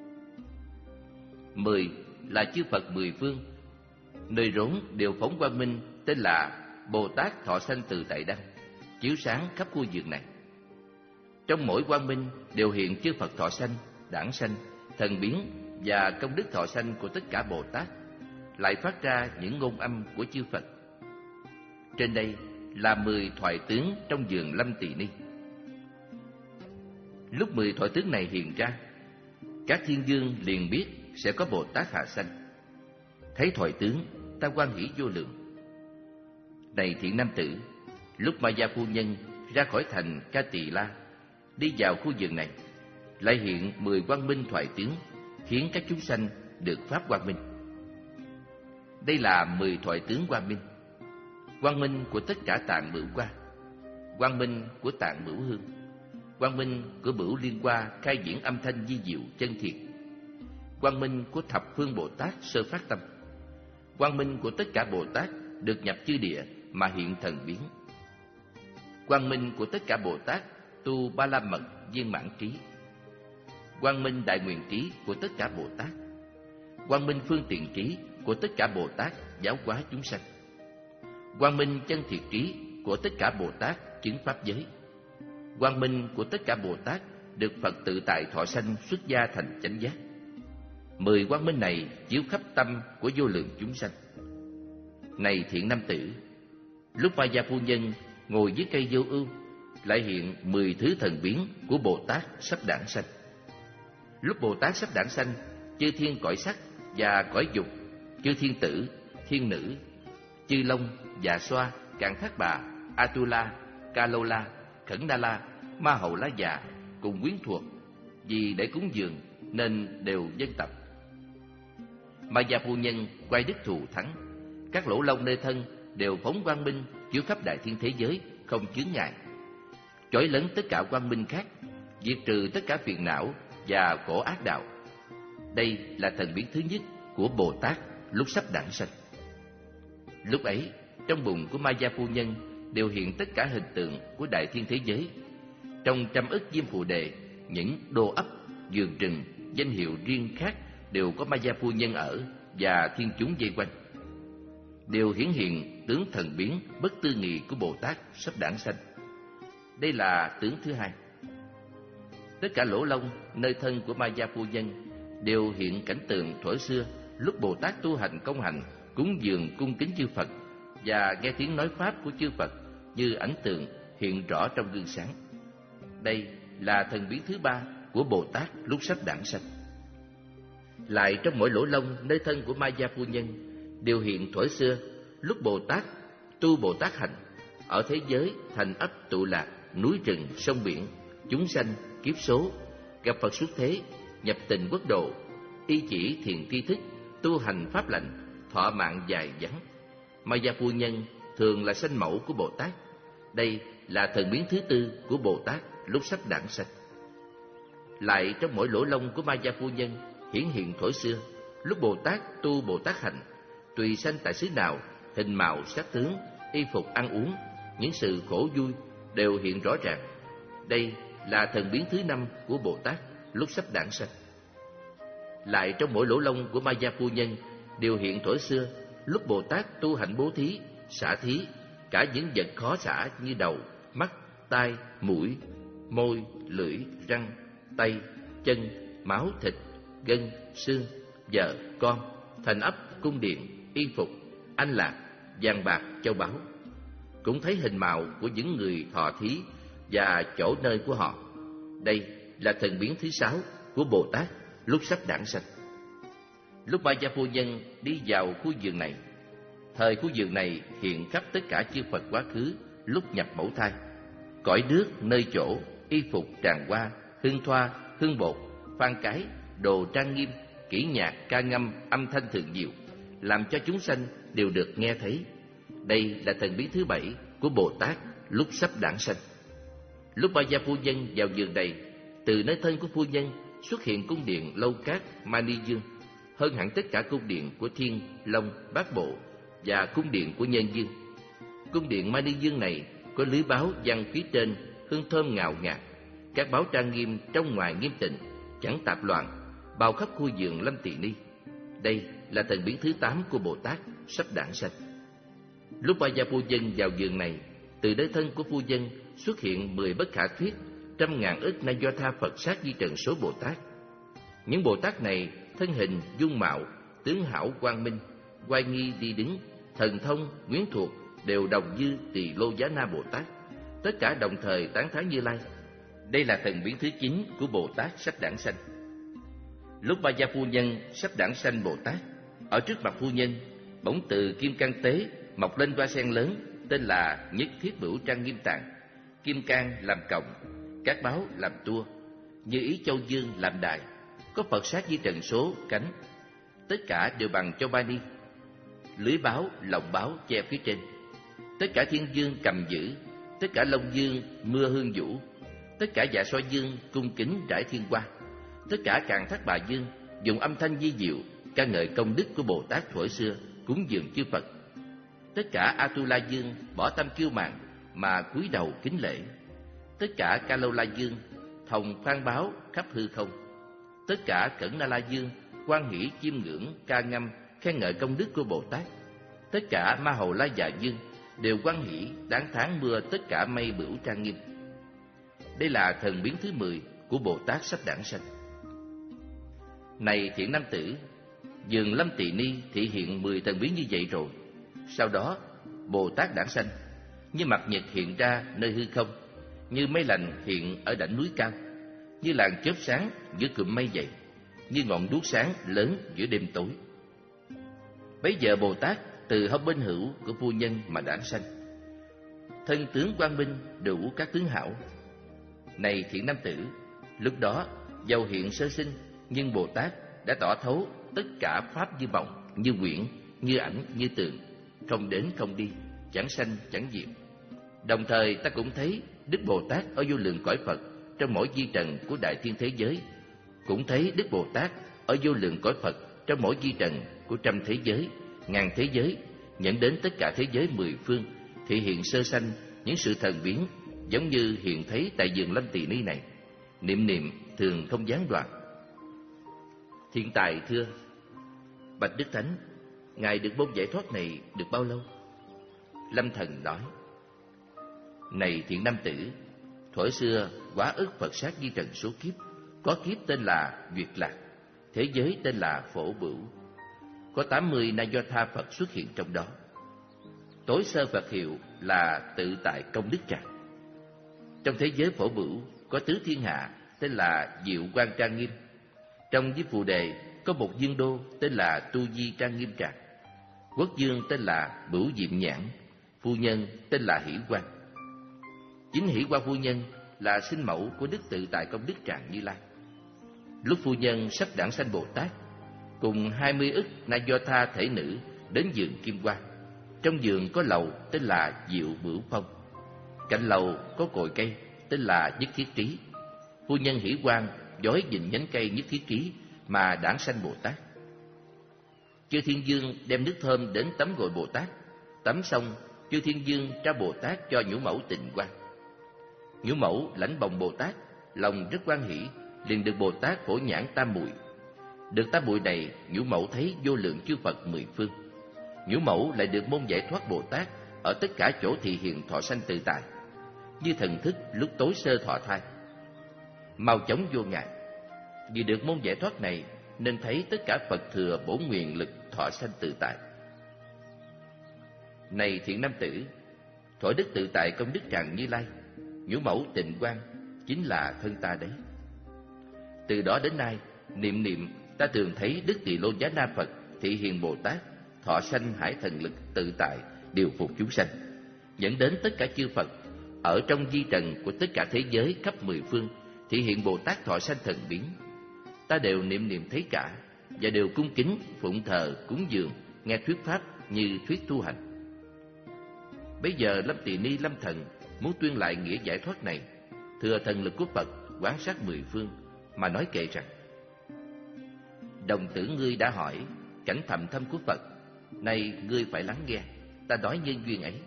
Mười là chư Phật mười phương, nơi rốn đều phóng quang minh, tên là Bồ Tát Thọ Sanh Từ Tại Đăng, chiếu sáng khắp khu vườn này. Trong mỗi quang minh đều hiện chư Phật thọ sanh, đản sanh, thần biến và công đức thọ sanh của tất cả Bồ Tát, lại phát ra những ngôn âm của chư Phật. Trên đây là mười thoại tướng trong vườn Lâm Tỳ Ni. Lúc mười thoại tướng này hiện ra, các thiên vương liền biết sẽ có Bồ Tát hạ sanh. Thấy thoại tướng, ta hoan hỷ vô lượng. Này thiện nam tử, lúc Ma Gia phu nhân ra khỏi thành Ca Tỳ La, đi vào khu vườn này, lại hiện mười quang minh thoại tướng, khiến các chúng sanh được pháp quang minh. Đây là mười thoại tướng quang minh: quang minh của tất cả tạng bửu qua, quang minh của tạng bửu hương, quang minh của bửu liên hoa khai diễn âm thanh di diệu chân thiệt, quang minh của thập phương Bồ Tát sơ phát tâm, quang minh của tất cả Bồ Tát được nhập chư địa mà hiện thần biến, quang minh của tất cả Bồ Tát tu ba la mật viên mãn trí, quang minh đại nguyện trí của tất cả Bồ Tát, quang minh phương tiện trí của tất cả Bồ Tát giáo hóa chúng sanh, quang minh chân thiệt trí của tất cả Bồ Tát chứng pháp giới, quang minh của tất cả Bồ Tát được Phật tự tại thọ sanh xuất gia thành chánh giác. Mười quang minh này chiếu khắp tâm của vô lượng chúng sanh. Này thiện nam tử, lúc Ma Gia phu nhân ngồi dưới cây Vô Ưu, lại hiện mười thứ thần biến của Bồ Tát sắp đản sanh. Lúc Bồ Tát sắp đản sanh, chư thiên cõi sắc và cõi dục, chư thiên tử, thiên nữ, chư long, dạ xoa, cạn thác bà, Atula, Ca Lô La, Khẩn Na La, Ma Hầu La già cùng quyến thuộc, vì để cúng dường nên đều dân tập. Ma Gia phu nhân quay đức thù thắng, các lỗ lông nơi thân đều phóng quang minh chiếu khắp đại thiên thế giới, không chướng ngại, chói lấn tất cả quang minh khác, diệt trừ tất cả phiền não và khổ ác đạo. Đây là thần biến thứ nhất của Bồ Tát lúc sắp đản sanh. Lúc ấy, trong bụng của Ma Gia phu nhân đều hiện tất cả hình tượng của đại thiên thế giới. Trong trăm ức diêm phù đề, những đô ấp, vườn rừng, danh hiệu riêng khác đều có Ma Gia phu nhân ở và thiên chúng vây quanh, đều hiển hiện tướng thần biến bất tư nghị của Bồ Tát sắp đản sanh. Đây là tướng thứ hai. Tất cả lỗ lông nơi thân của Ma Gia phu nhân đều hiện cảnh tượng thuở xưa lúc Bồ Tát tu hành công hành, cúng dường cung kính chư Phật và nghe tiếng nói pháp của chư Phật như ảnh tượng hiện rõ trong gương sáng. Đây là thần biến thứ ba của Bồ Tát lúc sắp đản sanh. Lại trong mỗi lỗ lông nơi thân của Ma Gia phu nhân đều hiện thuở xưa lúc Bồ Tát tu Bồ Tát hành, ở thế giới thành ấp tụ lạc, núi rừng sông biển, chúng sanh kiếp số, gặp Phật xuất thế, nhập tình quốc độ, y chỉ thiền tri thức, tu hành pháp lành, thọ mạng dài vắng. Ma Gia phu nhân thường là sanh mẫu của Bồ Tát. Đây là thần biến thứ tư của Bồ Tát lúc sắp đản sanh. Lại trong mỗi lỗ lông của Ma Gia phu nhân hiển hiện thuở xưa lúc Bồ Tát tu Bồ Tát hành, tùy sanh tại xứ nào, hình mạo sắc tướng, y phục ăn uống, những sự khổ vui đều hiện rõ ràng. Đây là thần biến thứ năm của Bồ Tát lúc sắp đản sanh. Lại trong mỗi lỗ lông của Ma Gia phu nhân đều hiện thuở xưa lúc Bồ Tát tu hạnh bố thí, xả thí, cả những vật khó xả như đầu, mắt, tai, mũi, môi, lưỡi, răng, tay, chân, máu, thịt, gân, xương, vợ, con, thành ấp, cung điện, y phục, anh lạc, vàng bạc, châu báu. Cũng thấy hình mạo của những người thọ thí và chỗ nơi của họ. Đây là thần biến thứ sáu của Bồ Tát lúc sắp đản sanh. Lúc Ma Gia phu nhân đi vào khu vườn này, thời khu vườn này hiện khắp tất cả chư Phật quá khứ lúc nhập mẫu thai, cõi nước nơi chỗ, y phục tràng hoa, hương thoa, hương bột, phan cái, đồ trang nghiêm, kỹ nhạc, ca ngâm, âm thanh thường diệu, làm cho chúng sanh đều được nghe thấy. Đây là thần biến thứ bảy của Bồ Tát lúc sắp đản sanh. Lúc Ma Gia phu nhân vào vườn này, từ nơi thân của phu nhân xuất hiện cung điện Lâu Cát Mani Dương, hơn hẳn tất cả cung điện của Thiên, Long, Bát Bộ và cung điện của Nhân Dương. Cung điện Mani Dương này có lưới báo giăng phía trên, hương thơm ngào ngạt, các báo trang nghiêm trong ngoài nghiêm tịnh, chẳng tạp loạn, bao khắp khu vườn Lâm Tỳ Ni. Đây là thần biến thứ tám của Bồ Tát sắp đản sanh. Lúc Ba Gia Phu Nhân vào vườn này, từ nơi thân của phu nhân xuất hiện mười bất khả thuyết, trăm ngàn ức na do tha Phật sát di trần số Bồ Tát. Những Bồ Tát này thân hình dung mạo, tướng hảo quang minh, oai nghi đi đứng, thần thông quyến thuộc đều đồng như Tỳ Lô Giá Na Bồ Tát, tất cả đồng thời tán thán Như Lai. Đây là thần biến thứ chín của Bồ Tát sắp đản sanh. Lúc Ba Gia Phu Nhân sắp đản sanh Bồ Tát, ở trước mặt phu nhân, bỗng từ kim cang tế mọc lên hoa sen lớn tên là Nhất Thiết Bửu Trang Nghiêm Tạng. Kim cang làm cọng, các báo làm tua, như ý châu dương làm đài, có Phật sát di trần số cánh, tất cả đều bằng châu ba ni. Lưới báo, lọng báo che phía trên, tất cả thiên dương cầm giữ, tất cả long dương mưa hương vũ, tất cả dạ soi dương cung kính trải thiên hoa, tất cả càn thác bà dương dùng âm thanh di diệu ca ngợi công đức của Bồ Tát thuở xưa cúng dường chư Phật. Tất cả Atula dương bỏ tâm kiêu mạn mà cúi đầu kính lễ. Tất cả Ca Lâu La dương thòng phan báo khắp hư không. Tất cả Cẩn Na La dương hoan hỷ chiêm ngưỡng ca ngâm khen ngợi công đức của Bồ Tát. Tất cả Ma Hầu La Già dương đều hoan hỷ đáng tháng mưa tất cả mây bửu trang nghiêm. Đây là thần biến thứ mười của Bồ Tát sắp đản sanh. Này thiện nam tử, vườn Lâm Tỳ Ni thị hiện mười thần biến như vậy rồi. Sau đó Bồ Tát đản sanh, như mặt nhật hiện ra nơi hư không, như mây lành hiện ở đỉnh núi cao, như làn chớp sáng giữa cụm mây vậy, như ngọn đuốc sáng lớn giữa đêm tối. Bấy giờ Bồ Tát từ hông bên hữu của phu nhân mà đản sanh, thân tướng quang minh đủ các tướng hảo. Này thiện nam tử, lúc đó dầu hiện sơ sinh, nhưng Bồ Tát đã tỏ thấu tất cả pháp như mộng, như quyển, như ảnh, như tường, không đến không đi, chẳng sanh chẳng diệt. Đồng thời ta cũng thấy Đức Bồ Tát ở vô lượng cõi Phật trong mỗi di trần của đại thiên thế giới, cũng thấy Đức Bồ Tát ở vô lượng cõi Phật trong mỗi di trần của trăm thế giới, ngàn thế giới, nhận đến tất cả thế giới mười phương, thị hiện sơ sanh những sự thần biến giống như hiện thấy tại vườn Lâm Tỳ Ni này. Niệm niệm thường không gián đoạn. Thiên tài thưa: Bạch Đức Thánh, ngài được môn giải thoát này được bao lâu? Lâm Thần nói: Này thiện nam tử, thuở xưa quá ức Phật sát di trần số kiếp, có kiếp tên là Duyệt Lạc, thế giới tên là Phổ Bửu, có tám mươi na do tha Phật xuất hiện trong đó. Tối sơ Phật hiệu là Tự Tại Công Đức Tràng. Trong thế giới Phổ Bửu có tứ thiên hạ tên là Diệu Quang Trang Nghiêm. Trong với Phù Đề có một dương đô tên là Tu Di Trang Nghiêm Tràng. Quốc dương tên là Bửu Diệm Nhãn, phu nhân tên là Hỷ Quang. Chính Hỷ Quang phu nhân là sinh mẫu của Đức Tự Tại Công Đức Tràng Như Lai. Lúc phu nhân sắp đản sanh Bồ Tát, cùng hai mươi ức na do tha thể nữ đến vườn Kim Quang. Trong vườn có lầu tên là Diệu Bửu Phong, cạnh lầu có cội cây tên là Nhất Thiết Trí. Phu nhân Hỷ Quang dối nhìn nhánh cây Nhất Thiết Trí mà đản sanh Bồ Tát. Chư Thiên Dương đem nước thơm đến tắm gội Bồ Tát. Tắm xong, Chư Thiên Dương trao Bồ Tát cho Nhũ Mẫu Tịnh Quang. Nhũ Mẫu lãnh bồng Bồ Tát, lòng rất hoan hỷ, liền được Bồ Tát phổ nhãn tam muội. Được tam muội này, Nhũ Mẫu thấy vô lượng chư Phật mười phương. Nhũ Mẫu lại được môn giải thoát Bồ Tát ở tất cả chỗ thị hiện thọ sanh tự tại, như thần thức lúc tối sơ thọ thai. Mau chóng vô ngại, vì được môn giải thoát này nên thấy tất cả Phật thừa bổ nguyện lực thọ sanh tự tại. Này thiện nam tử, thọ Đức Tự Tại Công Đức Tràng Như Lai, Nhũ Mẫu Tịnh Quang chính là thân ta đấy. Từ đó đến nay, niệm niệm ta thường thấy Đức Tỳ Lô Giá Na Phật thị hiện Bồ Tát thọ sanh hải thần lực tự tại điều phục chúng sanh, dẫn đến tất cả chư Phật ở trong di trần của tất cả thế giới khắp mười phương thị hiện Bồ Tát thọ sanh thần biến. Ta đều niệm niệm thấy cả, và đều cung kính phụng thờ cúng dường, nghe thuyết pháp như thuyết tu hành. Bây giờ Lâm Tỳ Ni Lâm Thần muốn tuyên lại nghĩa giải thoát này, thừa thần lực của Phật quán sát mười phương mà nói kệ rằng: Đồng tử ngươi đã hỏi cảnh thầm thâm của Phật, nay ngươi phải lắng nghe, ta nói nhân duyên ấy.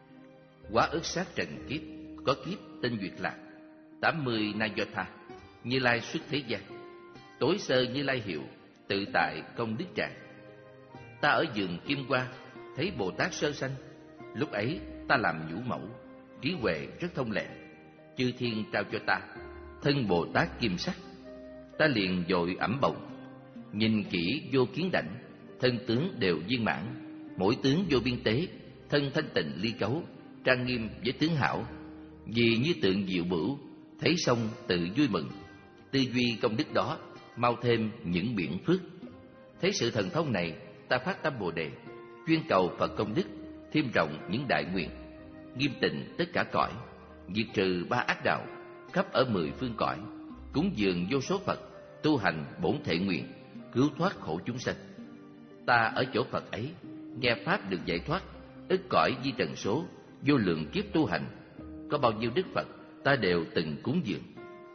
Quá ức sát trần kiếp, có kiếp tên Duyệt Lạc, tám mươi Nayotha, Như Lai xuất thế gian. Tối sơ Như Lai hiệu, tự tại công đức tràng. Ta ở vườn Kim Hoa, thấy Bồ Tát sơ sanh. Lúc ấy ta làm nhũ mẫu, trí huệ rất thông lẹ. Chư thiên trao cho ta thân Bồ Tát kim sắc. Ta liền vội ẩm bồng, nhìn kỹ vô kiến đảnh, thân tướng đều viên mãn, mỗi tướng vô biên tế, thân thanh tịnh ly cấu, trang nghiêm với tướng hảo. Vì như tượng diệu bửu, thấy xong tự vui mừng, tư duy công đức đó mau thêm những biển phước. Thấy sự thần thông này, ta phát tâm Bồ đề, chuyên cầu Phật công đức, thêm rộng những đại nguyện, nghiêm tịnh tất cả cõi, diệt trừ ba ác đạo, khắp ở mười phương cõi, cúng dường vô số Phật, tu hành bổn thể nguyện, cứu thoát khổ chúng sanh. Ta ở chỗ Phật ấy, nghe pháp được giải thoát, ức cõi di trần số, vô lượng kiếp tu hành, có bao nhiêu đức Phật ta đều từng cúng dường.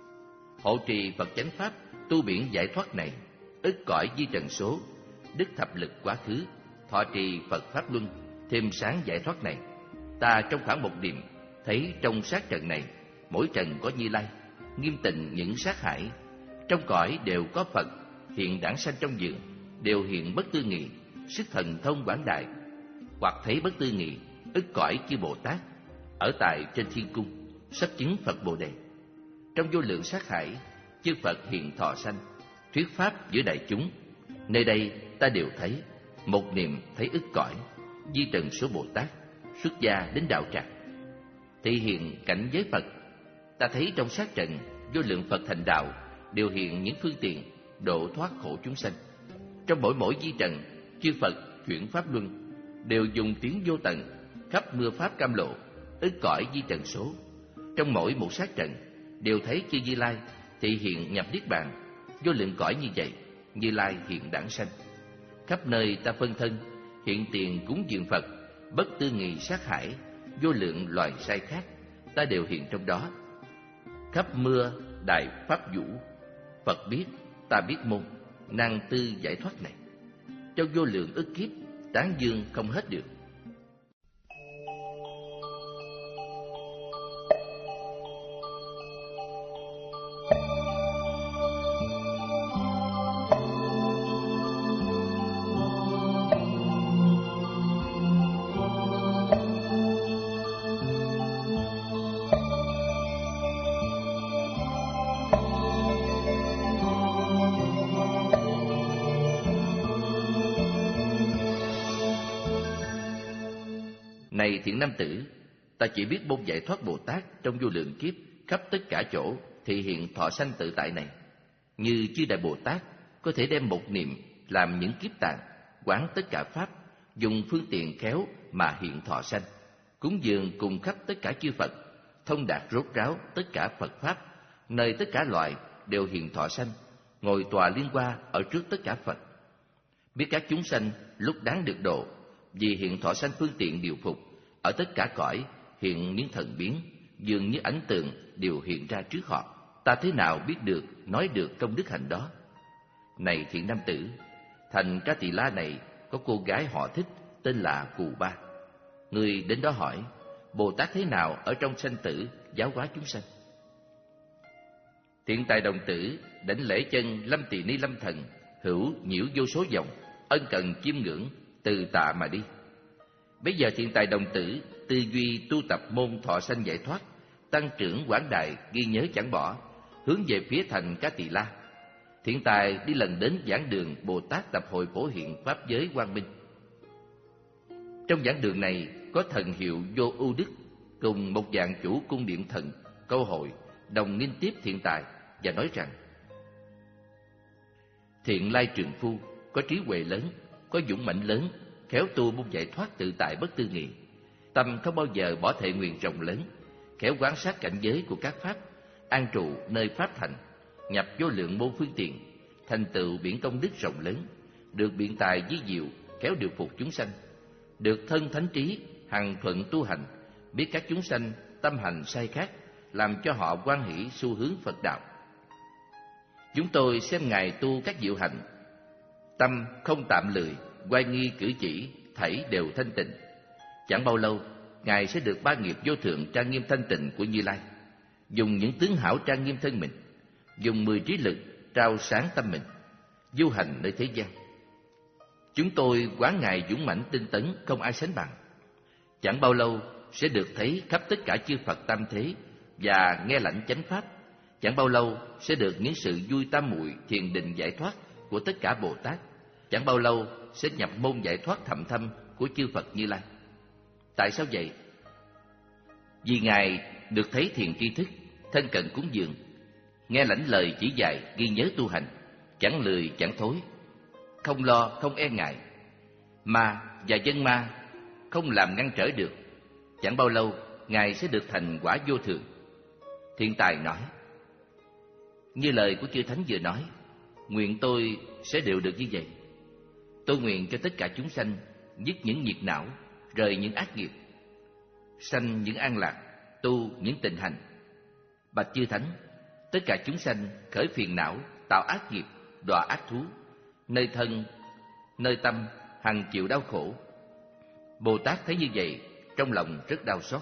Hộ trì Phật chánh pháp, tu biển giải thoát này, ức cõi di trần số, đức thập lực quá khứ, thọ trì Phật pháp luân, thêm sáng giải thoát này. Ta trong khoảng một niệm, thấy trong sát trận này, mỗi trần có Như Lai, nghiêm tịnh những sát hải. Trong cõi đều có Phật, hiện đản sanh trong vườn, đều hiện bất tư nghị, sức thần thông quảng đại. Hoặc thấy bất tư nghị, ức cõi chư Bồ Tát, ở tại trên thiên cung, sắp chứng Phật Bồ đề. Trong vô lượng sát hải, chư Phật hiện thọ sanh, thuyết pháp giữa đại chúng. Nơi đây ta đều thấy, một niệm thấy ức cõi, di trần số Bồ Tát, xuất gia đến đạo tràng. Thị hiện cảnh giới Phật, ta thấy trong sát trận, vô lượng Phật thành đạo, đều hiện những phương tiện, độ thoát khổ chúng sanh. Trong mỗi mỗi di trần, chư Phật chuyển pháp luân, đều dùng tiếng vô tận, khắp mưa pháp cam lộ, ức cõi di trần số. Trong mỗi một sát trận, đều thấy chư Như Lai thị hiện nhập niết bàn. Vô lượng cõi như vậy, Như Lai hiện đản sanh. Khắp nơi ta phân thân, hiện tiền cúng dường Phật, bất tư nghị sát hải, vô lượng loài sai khác, ta đều hiện trong đó. Khắp mưa đại pháp vũ, Phật biết, ta biết môn, năng tư giải thoát này. Trong vô lượng ức kiếp, tán dương không hết được. Này thiện nam tử, ta chỉ biết môn giải thoát Bồ Tát trong vô lượng kiếp, khắp tất cả chỗ thị hiện thọ sanh tự tại này. Như chư đại Bồ Tát có thể đem một niệm làm những kiếp tạng, quán tất cả pháp, dùng phương tiện khéo mà hiện thọ sanh, cúng dường cùng khắp tất cả chư Phật, thông đạt rốt ráo tất cả Phật pháp, nơi tất cả loại đều hiện thọ sanh, ngồi tòa liên hoa ở trước tất cả Phật. Biết các chúng sanh lúc đáng được độ, vì hiện thọ sanh phương tiện điều phục, ở tất cả cõi hiện những thần biến, dường như ảnh tượng đều hiện ra trước họ. Ta thế nào biết được, nói được công đức hạnh đó? Này thiện nam tử, thành Ca Tỳ La này có cô gái họ Thích, tên là Cù Ba. Người đến đó hỏi, Bồ Tát thế nào ở trong sanh tử giáo hóa chúng sanh? Thiện tài đồng tử đảnh lễ chân Lâm Tỳ Ni Lâm Thần, hữu nhiễu vô số dòng, ân cần chiêm ngưỡng, từ tạ mà đi. Bây giờ thiện tài đồng tử tư duy tu tập môn thọ sanh giải thoát, tăng trưởng quảng đại, ghi nhớ chẳng bỏ, hướng về phía thành Ca Tỳ La. Thiện tài đi lần đến giảng đường Bồ Tát tập hội phổ hiện pháp giới quang minh. Trong giảng đường này có thần hiệu Vô Ưu Đức cùng một dạng chủ cung điện thần câu hội đồng nghinh tiếp thiện tài và nói rằng: Thiện lai trường phu có trí huệ lớn, có dũng mãnh lớn, khéo tu môn giải thoát tự tại bất tư nghị, tâm không bao giờ bỏ thệ nguyện rộng lớn, khéo quán sát cảnh giới của các pháp, an trụ nơi pháp thành, nhập vô lượng môn phương tiện, thành tựu biển công đức rộng lớn, được biện tài di diệu, khéo điều phục chúng sanh, được thân thánh trí, hằng thuận tu hành, biết các chúng sanh tâm hành sai khác, làm cho họ hoan hỷ xu hướng Phật đạo. Chúng tôi xem Ngài tu các diệu hạnh, tâm không tạm lười, oai nghi cử chỉ, thảy đều thanh tịnh. Chẳng bao lâu, Ngài sẽ được ba nghiệp vô thượng trang nghiêm thanh tịnh của Như Lai, dùng những tướng hảo trang nghiêm thân mình, dùng mười trí lực trao sáng tâm mình, du hành nơi thế gian. Chúng tôi quán Ngài dũng mãnh tinh tấn, không ai sánh bằng. Chẳng bao lâu sẽ được thấy khắp tất cả chư Phật tam thế và nghe lãnh chánh pháp. Chẳng bao lâu sẽ được những sự vui tam muội thiền định giải thoát của tất cả Bồ Tát. Chẳng bao lâu sẽ nhập môn giải thoát thậm thâm của chư Phật Như Lai. Tại sao vậy? Vì Ngài được thấy thiền tri thức, thân cận cúng dường, nghe lãnh lời chỉ dạy, ghi nhớ tu hành, chẳng lười chẳng thối, không lo không e ngại. Ma và dân ma không làm ngăn trở được. Chẳng bao lâu Ngài sẽ được thành quả vô thường. Thiên Tài nói: như lời của chư Thánh vừa nói, nguyện tôi sẽ đều được như vậy. Tôi nguyện cho tất cả chúng sanh dứt những nhiệt não, rời những ác nghiệp, sanh những an lạc, tu những tịnh hành. Bạch chư Thánh, tất cả chúng sanh khởi phiền não, tạo ác nghiệp, đọa ác thú, nơi thân, nơi tâm hằng chịu đau khổ. Bồ Tát thấy như vậy, trong lòng rất đau xót.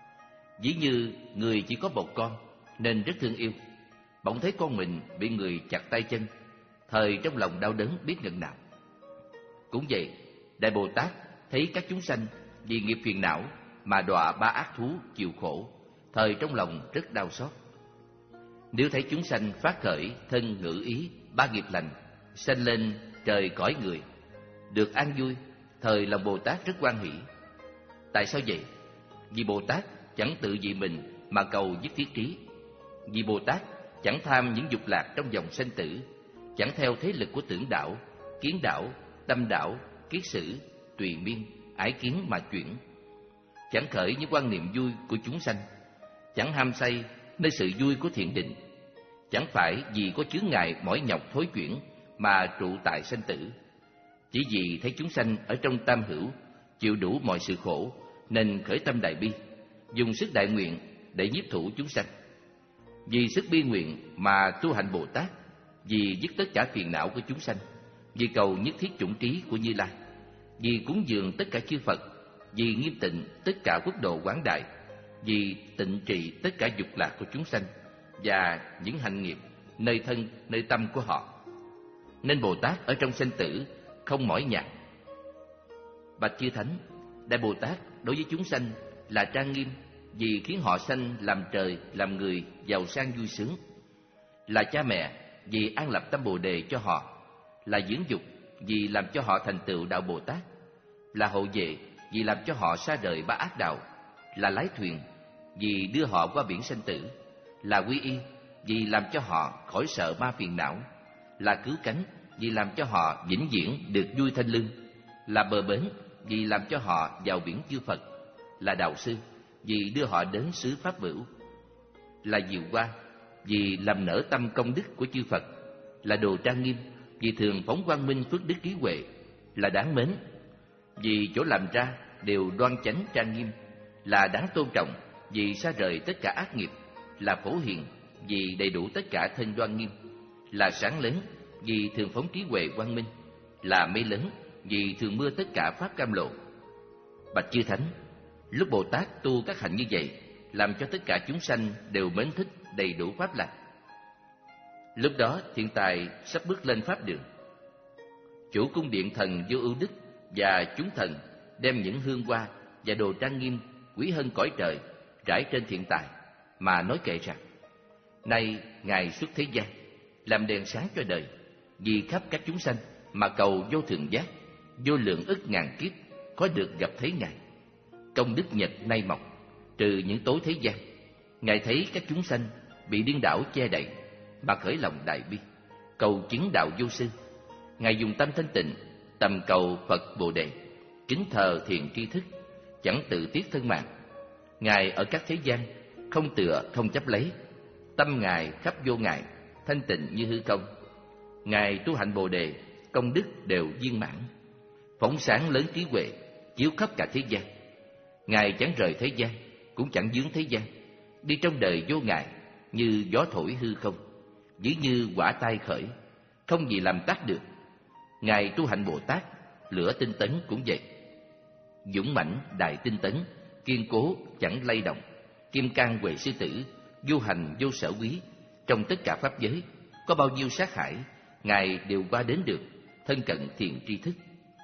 Ví như người chỉ có một con nên rất thương yêu, bỗng thấy con mình bị người chặt tay chân, thời trong lòng đau đớn biết ngần nào. Cũng vậy, Đại Bồ Tát thấy các chúng sanh vì nghiệp phiền não mà đọa ba ác thú chịu khổ, thời trong lòng rất đau xót. Nếu thấy chúng sanh phát khởi thân ngữ ý ba nghiệp lành, sanh lên trời cõi người, được an vui, thời lòng Bồ Tát rất hoan hỷ. Tại sao vậy? Vì Bồ Tát chẳng tự vì mình mà cầu dứt thiết trí. Vì Bồ Tát chẳng tham những dục lạc trong dòng sanh tử, chẳng theo thế lực của tưởng đảo, kiến đảo, tâm đảo, kiết sử, tùy miên, ái kiến mà chuyển, chẳng khởi những quan niệm vui của chúng sanh, chẳng ham say nơi sự vui của thiện định, chẳng phải vì có chướng ngại mỏi nhọc thối chuyển mà trụ tại sanh tử, chỉ vì thấy chúng sanh ở trong tam hữu chịu đủ mọi sự khổ nên khởi tâm đại bi, dùng sức đại nguyện để nhiếp thủ chúng sanh. Vì sức bi nguyện mà tu hành Bồ Tát, vì dứt tất cả phiền não của chúng sanh, vì cầu nhất thiết chủng trí của Như Lai, vì cúng dường tất cả chư Phật, vì nghiêm tịnh tất cả quốc độ quảng đại, vì tịnh trị tất cả dục lạc của chúng sanh và những hành nghiệp nơi thân, nơi tâm của họ, nên Bồ Tát ở trong sanh tử không mỏi nhọc. Bạch chư Thánh, Đại Bồ Tát đối với chúng sanh là trang nghiêm, vì khiến họ sanh làm trời, làm người, giàu sang vui sướng; là cha mẹ, vì an lập tâm Bồ đề cho họ; là dưỡng dục, vì làm cho họ thành tựu đạo Bồ Tát; là hộ vệ, vì làm cho họ xa rời ba ác đạo; là lái thuyền, vì đưa họ qua biển sanh tử; là quy y, vì làm cho họ khỏi sợ ma phiền não; là cứu cánh, vì làm cho họ vĩnh viễn được vui thanh lương; là bờ bến, vì làm cho họ vào biển chư Phật; là đạo sư, vì đưa họ đến xứ Pháp Vữu; là diệu hoa, vì làm nở tâm công đức của chư Phật; là đồ trang nghiêm, vì thường phóng quang minh phước đức trí huệ; là đáng mến, vì chỗ làm ra đều đoan chánh trang nghiêm; là đáng tôn trọng, vì xa rời tất cả ác nghiệp; là phổ hiền, vì đầy đủ tất cả thân đoan nghiêm; là sáng lớn, vì thường phóng trí huệ quang minh; là mây lớn, vì thường mưa tất cả pháp cam lộ. Bạch chư Thánh, lúc Bồ Tát tu các hạnh như vậy, làm cho tất cả chúng sanh đều mến thích đầy đủ pháp lành. Lúc đó Thiên Tài sắp bước lên pháp đường. Chủ cung điện thần Vô Ưu Đức và chúng thần đem những hương hoa và đồ trang nghiêm quý hơn cõi trời rải trên Thiên Tài, mà nói kệ rằng: nay Ngài xuất thế gian, làm đèn sáng cho đời, vì khắp các chúng sanh mà cầu vô thường giác, vô lượng ức ngàn kiếp có được gặp thấy Ngài. Công đức nhật nay mọc, trừ những tối thế gian. Ngài thấy các chúng sanh bị điên đảo che đậy, mà khởi lòng đại bi, cầu chứng đạo vô sư. Ngài dùng tâm thanh tịnh tầm cầu Phật Bồ đề, kính thờ thiền tri thức, chẳng tự tiếc thân mạng. Ngài ở các thế gian không tựa không chấp lấy, tâm Ngài khắp vô ngại, thanh tịnh như hư không. Ngài tu hạnh Bồ đề, công đức đều viên mãn, phóng sáng lớn trí huệ, chiếu khắp cả thế gian. Ngài chẳng rời thế gian, cũng chẳng vướng thế gian, đi trong đời vô ngại, như gió thổi hư không, dĩ như quả tai khởi, không gì làm tắt được. Ngài tu hành Bồ Tát, lửa tinh tấn cũng vậy. Dũng mãnh đại tinh tấn, kiên cố chẳng lay động, kim cang huệ sư tử, vô hành vô sở quý. Trong tất cả pháp giới, có bao nhiêu sát hải, Ngài đều qua đến được, thân cận thiền tri thức.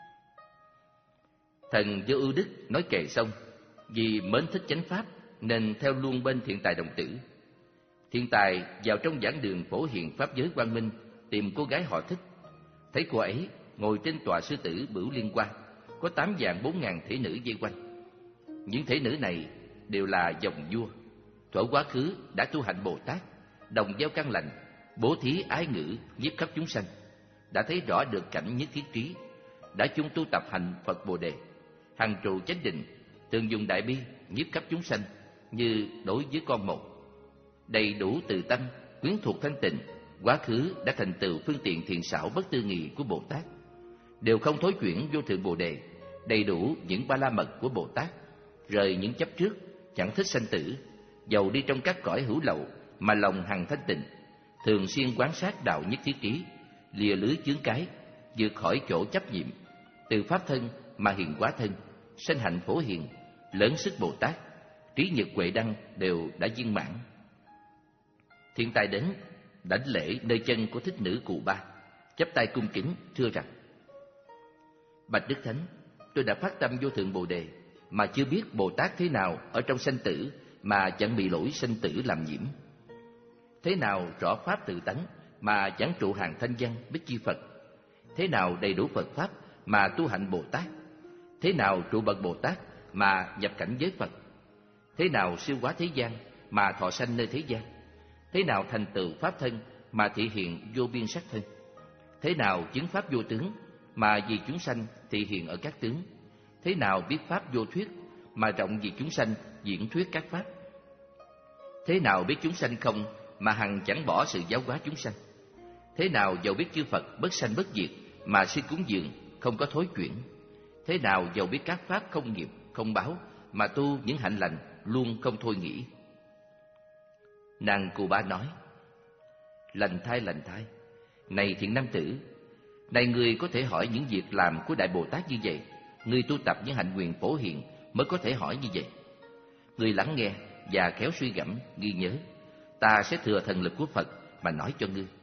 Thần Vô Ưu Đức nói kệ xong, vì mến thích chánh pháp nên theo luôn bên Thiện Tài đồng tử. Thiện Tài vào trong giảng đường phổ hiện pháp giới quang minh, tìm cô gái họ thích. Thấy cô ấy ngồi trên tòa sư tử bửu liên hoa, có tám vạn bốn ngàn thể nữ vây quanh. Những thể nữ này đều là dòng vua, thuở quá khứ đã tu hạnh Bồ Tát, đồng gieo căn lành, bố thí ái ngữ nhiếp khắp chúng sanh, đã thấy rõ được cảnh nhất thiết trí, đã chung tu tập hành Phật Bồ Đề, hằng trụ chánh định, thường dùng đại bi nhiếp khắp chúng sanh như đối với con một. Đầy đủ từ tâm, quyến thuộc thanh tịnh, quá khứ đã thành tựu phương tiện thiện xảo bất tư nghị của Bồ Tát, đều không thối chuyển vô thượng Bồ Đề, đầy đủ những ba la mật của Bồ Tát, rời những chấp trước, chẳng thích sanh tử, dầu đi trong các cõi hữu lậu mà lòng hằng thanh tịnh, thường xuyên quán sát đạo nhất thiết trí, lìa lưới chướng cái, vượt khỏi chỗ chấp nhiệm, từ pháp thân mà hiện hóa thân, sanh hạnh phổ hiền, lớn sức Bồ Tát, trí nhật huệ đăng đều đã viên mãn. Thiện Tài đến đảnh lễ nơi chân của thích nữ Cù Ba, chắp tay cung kính thưa rằng: Bạch Đức Thánh, tôi đã phát tâm vô thượng Bồ Đề, mà chưa biết Bồ Tát thế nào ở trong sanh tử mà chẳng bị lỗi sanh tử làm nhiễm. Thế nào rõ pháp tự tánh mà chẳng trụ hàng thanh văn bích chi Phật. Thế nào đầy đủ Phật pháp mà tu hạnh Bồ Tát. Thế nào trụ bậc Bồ Tát mà nhập cảnh giới Phật. Thế nào siêu hóa thế gian mà thọ sanh nơi thế gian. Thế nào thành tựu pháp thân mà thị hiện vô biên sắc thân. Thế nào chứng pháp vô tướng mà vì chúng sanh thị hiện ở các tướng. Thế nào biết pháp vô thuyết mà rộng vì chúng sanh diễn thuyết các pháp. Thế nào biết chúng sanh không mà hằng chẳng bỏ sự giáo hóa chúng sanh. Thế nào dầu biết chư Phật bất sanh bất diệt mà xin cúng dường không có thối chuyển. Thế nào dầu biết các pháp không nghiệp không báo mà tu những hạnh lành luôn không thôi nghỉ. Nàng Cù Ba nói: Lành thai lành thai, này thiện nam tử, này người có thể hỏi những việc làm của Đại Bồ Tát như vậy. Người tu tập những hạnh nguyện phổ hiền mới có thể hỏi như vậy. Người lắng nghe và khéo suy gẫm ghi nhớ, ta sẽ thừa thần lực của Phật mà nói cho ngươi.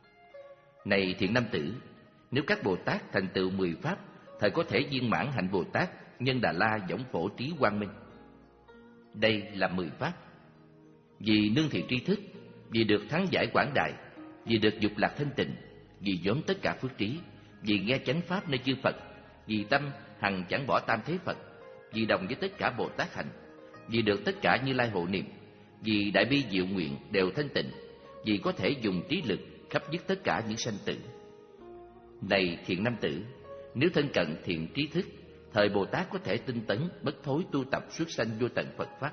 Này thiện nam tử, nếu các Bồ Tát thành tựu mười pháp, thời có thể viên mãn hạnh Bồ Tát Nhân Đà La võng phổ trí quang minh. Đây là mười pháp. Vì nương thiện tri thức, vì được thắng giải quảng đại, vì được dục lạc thanh tịnh, vì vốn tất cả phước trí, vì nghe chánh pháp nơi chư Phật, vì tâm hằng chẳng bỏ tam thế Phật, vì đồng với tất cả Bồ Tát hạnh, vì được tất cả Như Lai hộ niệm, vì đại bi diệu nguyện đều thanh tịnh, vì có thể dùng trí lực khắp dứt tất cả những sanh tử. Này thiện nam tử, nếu thân cận thiện trí thức, thời Bồ Tát có thể tinh tấn bất thối tu tập xuất sanh vô tận Phật pháp.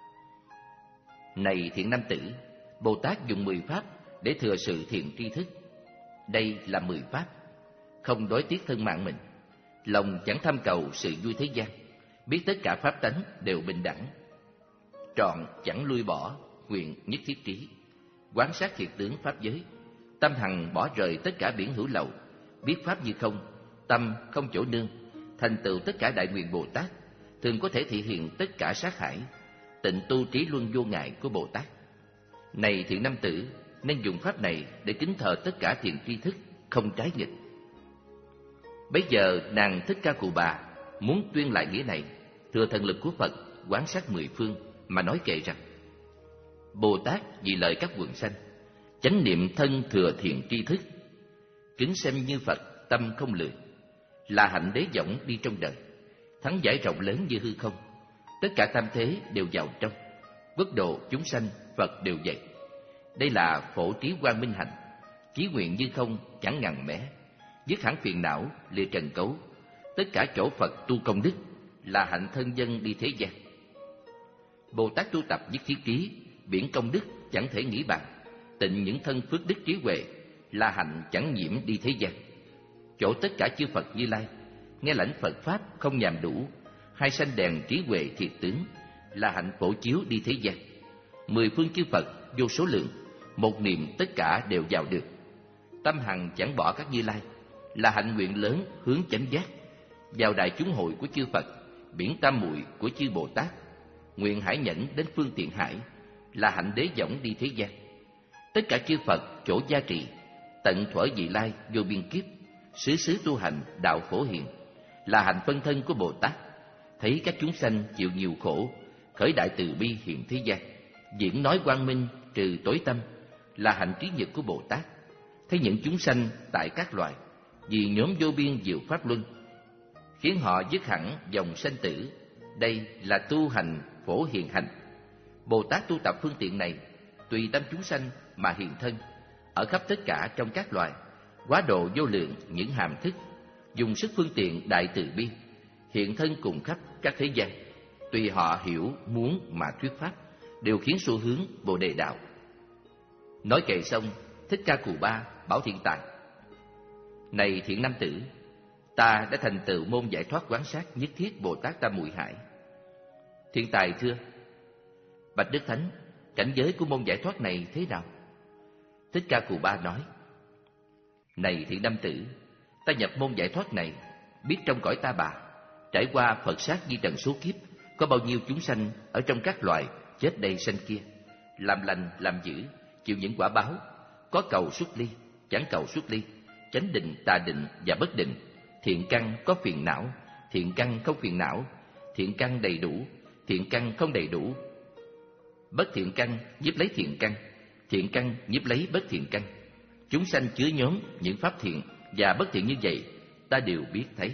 Này thiện nam tử, Bồ Tát dùng mười pháp để thừa sự thiện tri thức. Đây là mười pháp. Không đối tiếc thân mạng mình, lòng chẳng tham cầu sự vui thế gian, biết tất cả pháp tánh đều bình đẳng, trọn chẳng lui bỏ, nguyện nhất thiết trí, quán sát thiệt tướng pháp giới, tâm hằng bỏ rời tất cả biển hữu lậu, biết pháp như không, tâm không chỗ nương, thành tựu tất cả đại nguyện Bồ Tát, thường có thể thị hiện tất cả sát hải, tịnh tu trí luân vô ngại của Bồ Tát. Này thiện nam tử, nên dùng pháp này để kính thờ tất cả thiện tri thức, không trái nghịch. Bấy giờ nàng Thích Ca Cù Bà muốn tuyên lại nghĩa này, thừa thần lực của Phật quán sát mười phương mà nói kệ rằng: Bồ Tát vì lợi các quần sanh, chánh niệm thân thừa thiện tri thức, kính xem như Phật tâm không lười, là hạnh đế võng đi trong đời, thắng giải rộng lớn như hư không, tất cả tam thế đều vào trong, quốc độ chúng sanh Phật đều vậy. Đây là phổ trí quang minh hạnh, chí nguyện như không chẳng ngần mẻ, dứt hẳn phiền não lìa trần cấu, tất cả chỗ Phật tu công đức, là hạnh thân dân đi thế gian. Bồ Tát tu tập nhất thiết trí, biển công đức chẳng thể nghĩ bàn, tịnh những thân phước đức trí huệ, là hạnh chẳng nhiễm đi thế gian. Chỗ tất cả chư Phật Như Lai, nghe lãnh Phật pháp không nhàm đủ, hai sanh đèn trí huệ thiệt tướng, là hạnh phổ chiếu đi thế gian. mười phương chư Phật vô số lượng, một niệm tất cả đều vào được. Tâm hằng chẳng bỏ các Như Lai, là hạnh nguyện lớn hướng chánh giác. Vào đại chúng hội của chư Phật, biển tam muội của chư Bồ Tát, nguyện hải nhẫn đến phương tiện hải, là hạnh đế võng đi thế gian. Tất cả chư Phật chỗ gia trị, tận thuở vị lai vô biên kiếp, xứ xứ tu hành đạo phổ hiền, là hạnh phân thân của Bồ Tát. Thấy các chúng sanh chịu nhiều khổ, khởi đại từ bi hiện thế gian, diễn nói quang minh trừ tối tâm, là hạnh trí nhật của Bồ Tát. Thấy những chúng sanh tại các loài, vì nhóm vô biên diệu pháp luân, khiến họ dứt hẳn dòng sanh tử, đây là tu hành phổ hiền hành. Bồ Tát tu tập phương tiện này, tùy tâm chúng sanh mà hiện thân, ở khắp tất cả trong các loài, quá độ vô lượng những hàm thức, dùng sức phương tiện đại từ bi, hiện thân cùng khắp các thế gian, tùy họ hiểu muốn mà thuyết pháp, đều khiến xu hướng Bồ Đề đạo. Nói kệ xong, Thích Ca Cù Ba bảo Thiện Tài: Này thiện nam tử, ta đã thành tựu môn giải thoát quán sát nhất thiết Bồ Tát Tam Muội Hải. Thiện Tài thưa: Bạch Đức Thánh, cảnh giới của môn giải thoát này thế nào? Thích Ca Cù Ba nói: Này thiện nam tử, ta nhập môn giải thoát này, biết trong cõi Ta Bà, trải qua Phật sát di trần số kiếp, có bao nhiêu chúng sanh ở trong các loài chết đây sanh kia, làm lành làm dữ, chịu những quả báo, có cầu xuất ly, chẳng cầu xuất ly, chánh định, tà định và bất định, thiện căn có phiền não, thiện căn không phiền não, thiện căn đầy đủ, thiện căn không đầy đủ, bất thiện căn nhiếp lấy thiện căn, thiện căn nhiếp lấy bất thiện căn. Chúng sanh chứa nhóm những pháp thiện và bất thiện như vậy, ta đều biết thấy.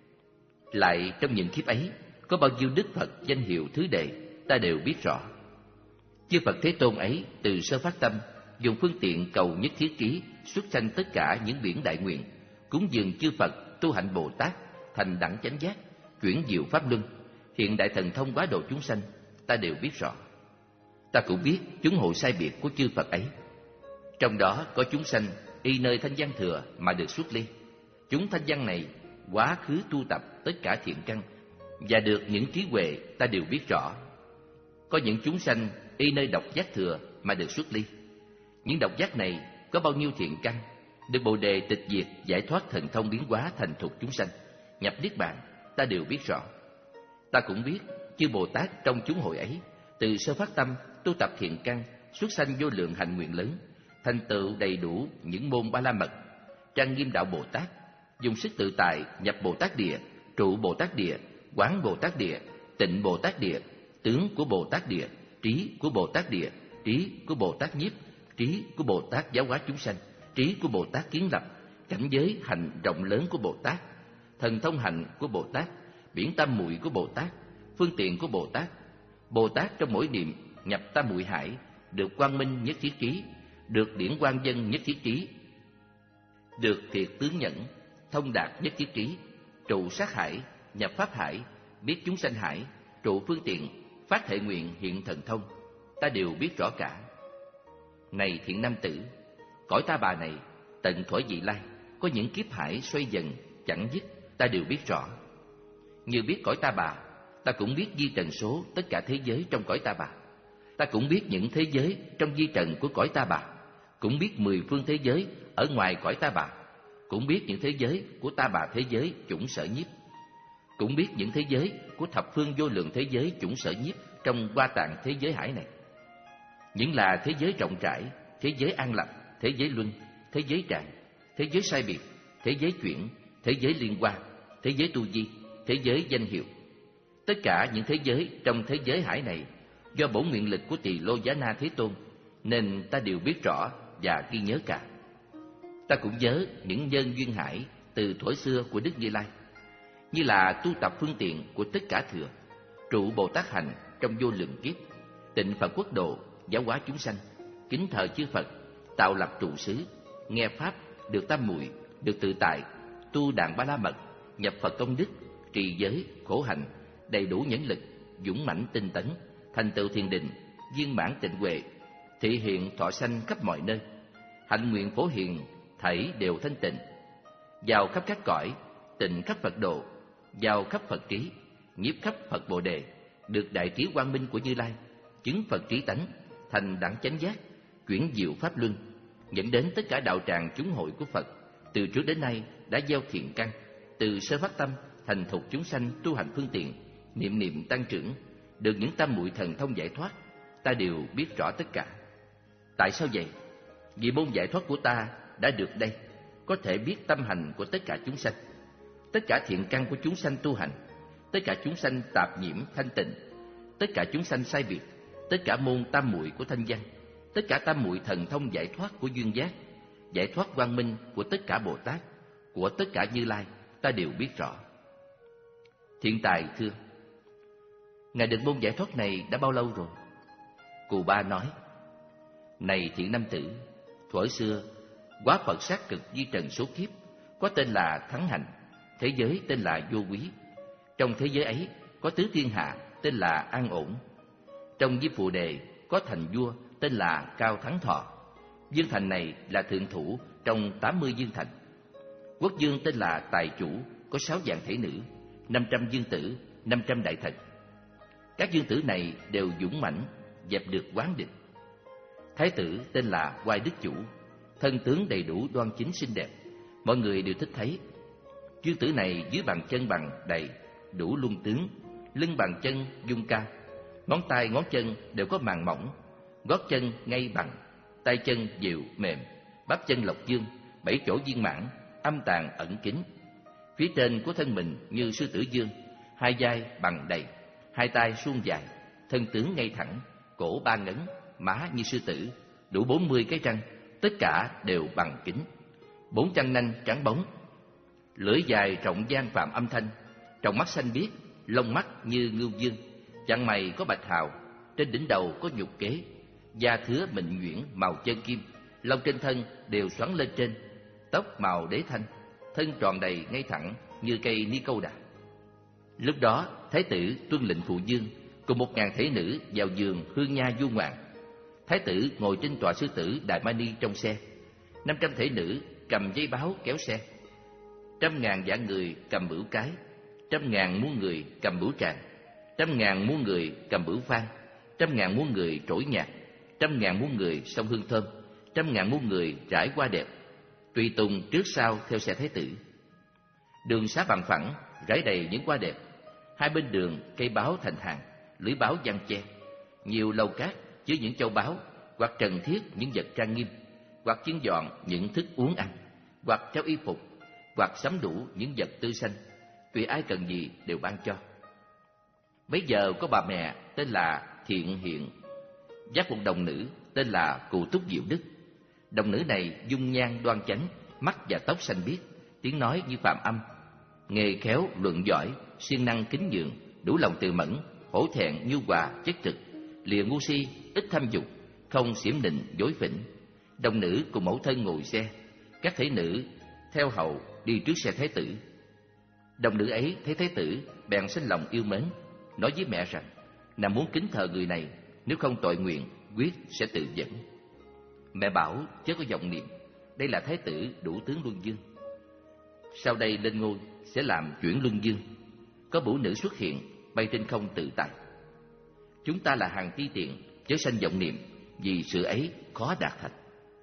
Lại trong những kiếp ấy, có bao nhiêu đức Phật danh hiệu thứ đệ, ta đều biết rõ. Chư Phật Thế Tôn ấy từ sơ phát tâm, dùng phương tiện cầu nhất thiết trí, xuất sanh tất cả những biển đại nguyện, cúng dường chư Phật tu hạnh Bồ Tát, thành đẳng chánh giác, chuyển diệu pháp luân, hiện đại thần thông quá độ chúng sanh, ta đều biết rõ. Ta cũng biết chúng hội sai biệt của chư Phật ấy. Trong đó có chúng sanh y nơi thanh văn thừa mà được xuất ly. Chúng thanh văn này quá khứ tu tập tất cả thiện căn và được những trí huệ, ta đều biết rõ. Có những chúng sanh y nơi độc giác thừa mà được xuất ly. Những độc giác này có bao nhiêu thiện căn, được Bồ Đề tịch diệt giải thoát thần thông biến hóa thành thục chúng sanh, nhập niết bàn, ta đều biết rõ. Ta cũng biết chư Bồ Tát trong chúng hội ấy, từ sơ phát tâm tu tập thiện căn, xuất sanh vô lượng hạnh nguyện lớn, thành tựu đầy đủ những môn ba la mật, trang nghiêm đạo Bồ Tát, dùng sức tự tại nhập Bồ Tát địa, trụ Bồ Tát địa, quán Bồ Tát địa, tịnh Bồ Tát địa, tướng của Bồ Tát địa, trí của Bồ Tát địa, trí của Bồ Tát nhiếp, trí của Bồ Tát giáo hóa chúng sanh, trí của Bồ Tát kiến lập, cảnh giới hành rộng lớn của Bồ Tát, thần thông hạnh của Bồ Tát, biển tam muội của Bồ Tát, phương tiện của Bồ Tát. Bồ Tát trong mỗi niệm nhập tam muội hải, được quang minh nhất thiết trí, được điển quang dân nhất thiết trí, được thiệt tướng nhẫn, thông đạt nhất thiết trí, trụ sát hải, nhập pháp hải, biết chúng sanh hải, trụ phương tiện, phát thệ nguyện hiện thần thông, ta đều biết rõ cả. Này thiện nam tử, cõi Ta Bà này tận thuở vị lai, có những kiếp hải xoay dần chẳng dứt, ta đều biết rõ. Như biết cõi Ta Bà, ta cũng biết di trần số tất cả thế giới trong cõi Ta Bà. Ta cũng biết những thế giới trong di trần của cõi Ta Bà, cũng biết mười phương thế giới ở ngoài cõi Ta Bà, cũng biết những thế giới của Ta Bà thế giới chủng sở nhiếp, cũng biết những thế giới của thập phương vô lượng thế giới chủng sở nhiếp trong Hoa Tạng thế giới hải này. Những là thế giới rộng rãi, thế giới an lập, thế giới luân, thế giới tràng, thế giới sai biệt, thế giới chuyển, thế giới liên quan, thế giới tu di, thế giới danh hiệu. Tất cả những thế giới trong thế giới hải này do bổn nguyện lực của Tỳ Lô Giá Na Thế Tôn, nên ta đều biết rõ và ghi nhớ cả. Ta cũng nhớ những nhân duyên hải từ thuở xưa của Đức Như Lai, như là tu tập phương tiện của tất cả thừa, trụ Bồ Tát hành trong vô lượng kiếp, tịnh Phật quốc độ, giáo hóa chúng sanh, kính thờ chư Phật, tạo lập trụ xứ, nghe pháp, được tam muội, được tự tại, tu đàn ba la mật, nhập Phật công đức, trì giới, khổ hạnh, đầy đủ nhẫn lực, dũng mãnh tinh tấn, thành tựu thiền định, viên mãn tịnh huệ, thị hiện thọ sanh khắp mọi nơi, hạnh nguyện phổ hiền, thảy đều thanh tịnh, vào khắp các cõi, tịnh khắp Phật độ, vào khắp Phật trí, nhiếp khắp Phật Bồ Đề, được đại trí quang minh của Như Lai, chứng Phật trí tánh, thành đẳng chánh giác, chuyển diệu pháp luân, dẫn đến tất cả đạo tràng chúng hội của Phật từ trước đến nay đã gieo thiện căn, từ sơ phát tâm thành thục chúng sanh tu hành phương tiện, niệm niệm tăng trưởng, được những tam muội thần thông giải thoát, ta đều biết rõ tất cả. Tại sao vậy? Vì môn giải thoát của ta đã được đây, có thể biết tâm hành của tất cả chúng sanh, tất cả thiện căn của chúng sanh tu hành, tất cả chúng sanh tạp nhiễm thanh tịnh, tất cả chúng sanh sai biệt, tất cả môn tam muội của thanh văn, tất cả tam muội thần thông giải thoát của duyên giác, giải thoát quang minh của tất cả Bồ Tát, của tất cả Như Lai, ta đều biết rõ. Thiện tài thưa: Ngài được môn giải thoát này đã bao lâu rồi? Cù Ba nói: Này thiện nam tử, thuở xưa quá Phật sát cực di trần số kiếp, có tên là Thắng Hành, thế giới tên là Vô Quý. Trong thế giới ấy có tứ thiên hạ tên là An Ổn. Trong Di Phù Đề có thành vua tên là Cao Thắng Thọ. Dương thành này là thượng thủ trong tám mươi dương thành. Quốc vương tên là Tài Chủ, có sáu vạn thể nữ, năm trăm dương tử, năm trăm đại thần. Các dương tử này đều dũng mãnh, dẹp được quán địch. Thái tử tên là Oai Đức Chủ, thân tướng đầy đủ đoan chính xinh đẹp, mọi người đều thích thấy. Dương tử này dưới bàn chân bằng đầy, đủ luân tướng, lưng bàn chân dung cao, ngón tay ngón chân đều có màng mỏng, gót chân ngay bằng, tay chân dịu mềm, bắp chân lộc dương, bảy chỗ viên mãn, âm tàn ẩn kín. Phía trên của thân mình như sư tử dương, hai vai bằng đầy, hai tay suông dài, thân tướng ngay thẳng, cổ ba ngấn, má như sư tử, đủ bốn mươi cái răng, tất cả đều bằng kính. Bốn răng nanh trắng bóng, lưỡi dài rộng gian phạm âm thanh, tròng mắt xanh biếc, lông mắt như ngưu dương, chặn mày có bạch hào, trên đỉnh đầu có nhục kế, da thứa mịn nhuyễn màu chân kim, lông trên thân đều xoắn lên trên, tóc màu đế thanh, thân tròn đầy ngay thẳng như cây ni câu đà. Lúc đó thái tử tuân lệnh phụ dương cùng một ngàn thể nữ vào giường hương nha du ngoạn. Thái tử ngồi trên tọa sư tử Đại Mani trong xe, năm trăm thể nữ cầm dây báo kéo xe, trăm ngàn vạn người cầm bửu cái, trăm ngàn muôn người cầm bửu tràng, trăm ngàn muôn người cầm bửu phan, trăm ngàn muôn người trỗi nhạc, trăm ngàn muôn người xông hương thơm, trăm ngàn muôn người trải hoa đẹp, tùy tùng trước sau theo xe thái tử. Đường xá bằng phẳng, rải đầy những hoa đẹp, hai bên đường cây báo thành hàng, lưới báo giăng che, nhiều lầu cát chứa những châu báu, hoặc trần thiết những vật trang nghiêm, hoặc chiên dọn những thức uống ăn, hoặc trao y phục, hoặc sắm đủ những vật tươi xanh, tùy ai cần gì đều ban cho. Bấy giờ có bà mẹ tên là Thiện Hiện, dắt một đồng nữ tên là Cù Túc Diệu Đức. Đồng nữ này dung nhan đoan chánh, mắt và tóc xanh biếc, tiếng nói như phàm âm, nghề khéo luận giỏi, siêng năng kính nhường, đủ lòng từ mẫn, hổ thẹn nhu hòa chất trực, lìa ngu si, ít tham dục, không xiểm nịnh dối phỉnh. Đồng nữ cùng mẫu thân ngồi xe, các thể nữ theo hậu đi trước xe thái tử. Đồng nữ ấy thấy thái tử bèn sinh lòng yêu mến, nói với mẹ rằng nàng muốn kính thờ người này, nếu không tội nguyện quyết sẽ tự dẫn. Mẹ bảo chớ có vọng niệm, đây là thái tử đủ tướng luân dương, sau đây lên ngôi sẽ làm chuyển luân dương. Có vũ nữ xuất hiện bay trên không tự tại. Chúng ta là hàng ti tiện, chớ sanh vọng niệm, vì sự ấy khó đạt thành.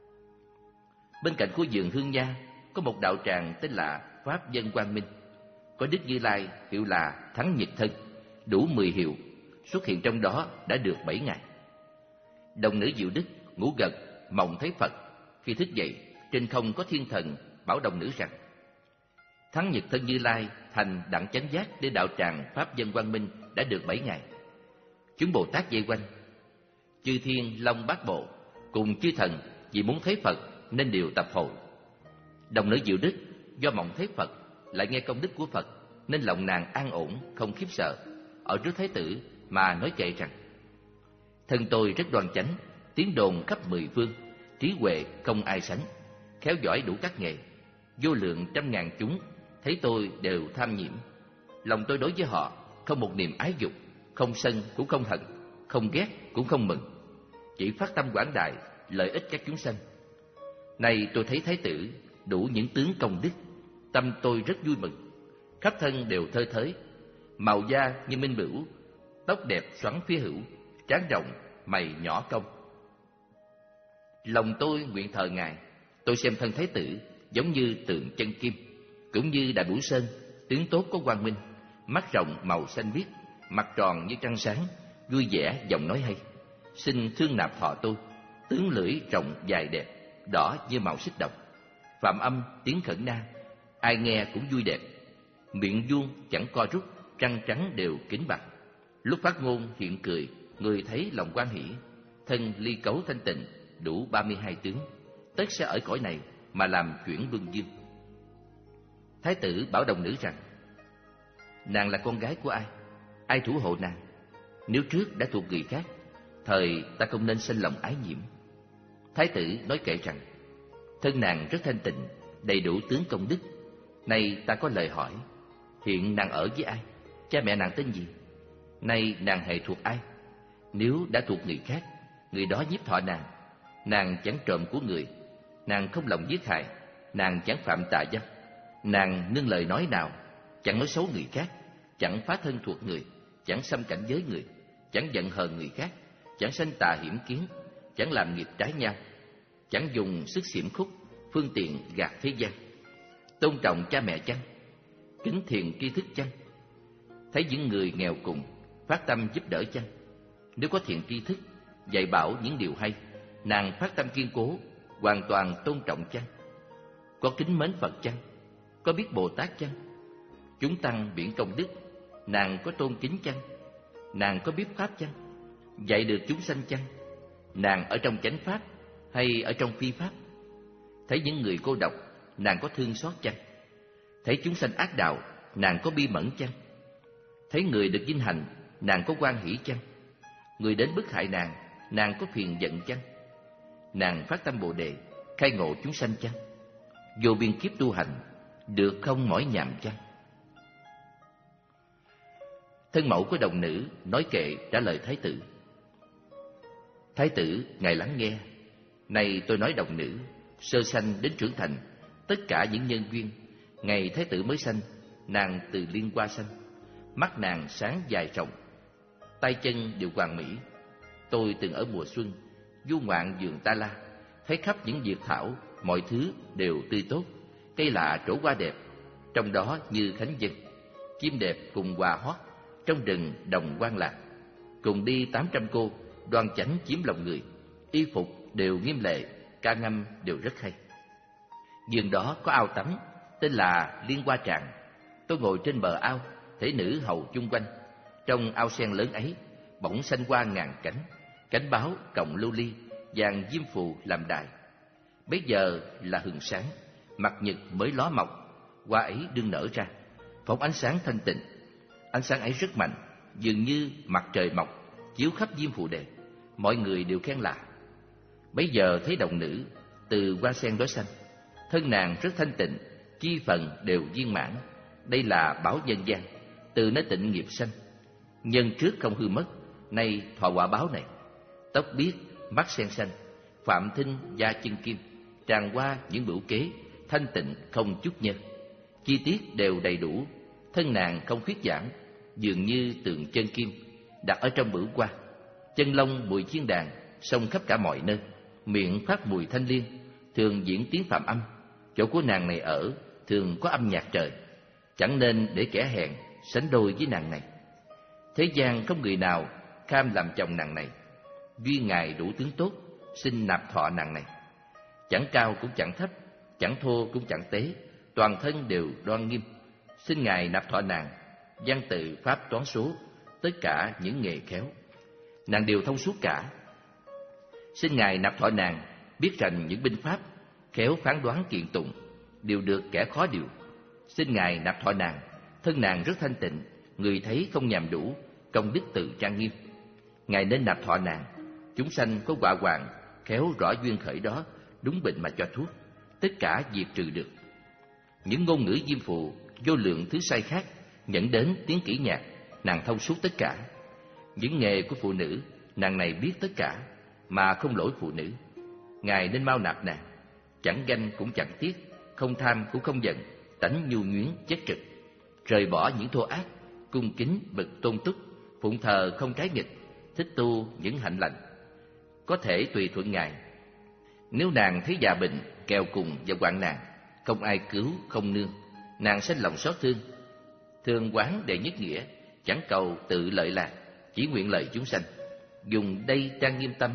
Bên cạnh khu vườn hương nha có một đạo tràng tên là Pháp Dân Quang Minh, có Đức Như Lai hiệu là Thắng Nhật Thân, đủ mười hiệu, xuất hiện trong đó đã được bảy ngày. Đồng nữ Diệu Đức ngủ gật mộng thấy Phật, khi thức dậy trên không có thiên thần bảo đồng nữ rằng Thắng Nhật Thân Như Lai thành đẳng chánh giác để đạo tràng Pháp Dân Quang Minh đã được bảy ngày. Chúng Bồ Tát vây quanh, chư thiên long bát bộ cùng chư thần vì muốn thấy Phật nên đều tập hội. Đồng nữ Diệu Đức do mộng thấy Phật lại nghe công đức của Phật nên lòng nàng an ổn không khiếp sợ, ở trước thái tử mà nói kệ rằng thân tôi rất đoan chánh, tiếng đồn khắp mười phương, trí huệ không ai sánh, khéo giỏi đủ các nghề, vô lượng trăm ngàn chúng thấy tôi đều tham nhiễm. Lòng tôi đối với họ không một niềm ái dục, không sân cũng không hận, không ghét cũng không mừng, chỉ phát tâm quảng đại lợi ích các chúng sanh. Này tôi thấy thái tử đủ những tướng công đức, tâm tôi rất vui mừng, khắp thân đều thơ thới, màu da như minh bửu, tóc đẹp xoắn phía hữu, trán rộng, mày nhỏ cong, Lòng tôi nguyện thờ ngài. Tôi xem thân thái tử giống như tượng chân kim, cũng như Đại Bửu Sơn, tướng tốt có quang minh, mắt rộng màu xanh biếc, mặt tròn như trăng sáng, vui vẻ giọng nói hay. Xin thương nạp thọ tôi, tướng lưỡi rộng dài đẹp, đỏ như màu xích độc, phạm âm tiếng khẩn na, ai nghe cũng vui đẹp. Miệng vuông chẳng co rút, răng trắng đều kính bạc. Lúc phát ngôn hiện cười, người thấy lòng quan hỷ. Thân ly cấu thanh tịnh, đủ ba mươi hai tướng, tất sẽ ở cõi này mà làm chuyển luân dương. Thái tử bảo đồng nữ rằng: nàng là con gái của ai? Ai thủ hộ nàng? Nếu trước đã thuộc người khác, thời ta không nên sinh lòng ái nhiễm. Thái tử nói kệ rằng: thân nàng rất thanh tịnh, đầy đủ tướng công đức. Nay ta có lời hỏi, hiện nàng ở với ai? Cha mẹ nàng tên gì? Nay nàng hệ thuộc ai? Nếu đã thuộc người khác, người đó nhiếp thọ nàng. Nàng chẳng trộm của người, nàng không lòng giết hại, nàng chẳng phạm tà dâm, nàng nương lời nói nào, chẳng nói xấu người khác, chẳng phá thân thuộc người, chẳng xâm cảnh giới người, chẳng giận hờn người khác, chẳng sanh tà hiểm kiến, chẳng làm nghiệp trái nhau, chẳng dùng sức xiểm khúc, phương tiện gạt thế gian. Tôn trọng cha mẹ chăng? Kính thiền tri thức chăng? Thấy những người nghèo cùng, phát tâm giúp đỡ chăng? Nếu có thiện tri thức, dạy bảo những điều hay, nàng phát tâm kiên cố, hoàn toàn tôn trọng chăng? Có kính mến Phật chăng? Có biết Bồ Tát chăng? Chúng tăng biển công đức, nàng có tôn kính chăng? Nàng có biết pháp chăng? Dạy được chúng sanh chăng? Nàng ở trong chánh pháp hay ở trong phi pháp? Thấy những người cô độc, nàng có thương xót chăng? Thấy chúng sanh ác đạo, nàng có bi mẫn chăng? Thấy người được vinh hạnh, nàng có hoan hỷ chăng? Người đến bức hại nàng, nàng có phiền giận chăng? Nàng phát tâm Bồ đề, khai ngộ chúng sanh chăng? Vô biên kiếp tu hành, được không mỏi nhàm chăng? Thân mẫu của đồng nữ nói kệ trả lời thái tử: thái tử, ngài lắng nghe. Này tôi nói đồng nữ, sơ sanh đến trưởng thành, tất cả những nhân duyên. Ngày thái tử mới sanh, nàng từ liên hoa sanh, mắt nàng sáng dài rộng, tay chân đều hoàn mỹ. Tôi từng ở mùa xuân du ngoạn vườn Ta La, thấy khắp những diệt thảo, mọi thứ đều tươi tốt, cây lạ trổ hoa đẹp, trong đó như khánh dân. Chim đẹp cùng hòa hót, trong rừng đồng quan lạc. Cùng đi tám trăm cô, đoan chánh chiếm lòng người, y phục đều nghiêm lệ, ca ngâm đều rất hay. Vườn đó có ao tắm, tên là Liên Hoa Tràng. Tôi ngồi trên bờ ao, thấy nữ hầu chung quanh. Trong ao sen lớn ấy, bỗng xanh hoa ngàn cánh, cánh báo cộng lưu ly, vàng diêm phù làm đài. Bấy giờ là hừng sáng, mặt nhật mới ló mọc, hoa ấy đương nở ra, phóng ánh sáng thanh tịnh. Ánh sáng ấy rất mạnh, dường như mặt trời mọc, chiếu khắp diêm phù đề. Mọi người đều khen lạ. Bấy giờ thấy đồng nữ từ hoa sen đó sanh, thân nàng rất thanh tịnh, chi phần đều viên mãn. Đây là báo nhân gian, từ nơi tịnh nghiệp sanh. Nhân trước không hư mất, nay thọ quả báo này. Tóc biếc, mắt sen xanh, phạm thinh da chân kim, tràn qua những bửu kế, thanh tịnh không chút nhơ. Chi tiết đều đầy đủ, thân nàng không khuyết giãn, dường như tượng chân kim đặt ở trong bửu hoa. Chân lông mùi chiên đàn xông khắp cả mọi nơi, miệng phát mùi thanh liên, thường diễn tiếng phạm âm. Chỗ của nàng này ở thường có âm nhạc trời, chẳng nên để kẻ hèn sánh đôi với nàng này. Thế gian không người nào kham làm chồng nàng này. Duyên ngài đủ tướng tốt, xin nạp thọ nàng này. Chẳng cao cũng chẳng thấp, chẳng thô cũng chẳng tế, toàn thân đều đoan nghiêm. Xin ngài nạp thọ nàng, văn tự pháp toán số, tất cả những nghề khéo, nàng đều thông suốt cả. Xin ngài nạp thọ nàng, biết rành những binh pháp, khéo phán đoán kiện tụng, đều được kẻ khó điều. Xin ngài nạp thọ nàng, thân nàng rất thanh tịnh, người thấy không nhàm đủ, công đức tự trang nghiêm. Ngài nên nạp thọ nàng, chúng sanh có quả hoàng, khéo rõ duyên khởi đó, đúng bệnh mà cho thuốc, tất cả diệt trừ được. Những ngôn ngữ diêm phù, vô lượng thứ sai khác, dẫn đến tiếng kỹ nhạc, nàng thông suốt tất cả. Những nghề của phụ nữ, nàng này biết tất cả, mà không lỗi phụ nữ. Ngài nên mau nạp nàng, chẳng ganh cũng chẳng tiếc, không tham cũng không giận, tánh nhu nhuyến chất trực, rời bỏ những thô ác, cung kính bậc tôn túc, phụng thờ không trái nghịch, thích tu những hạnh lành. Có thể tùy thuận ngài. Nếu nàng thấy già bệnh, kèo cùng và hoạn nạn, không ai cứu, không nương, nàng sinh lòng xót thương. Thương quán đệ nhất nghĩa, chẳng cầu tự lợi lạc, chỉ nguyện lợi chúng sanh. Dùng đây trang nghiêm tâm,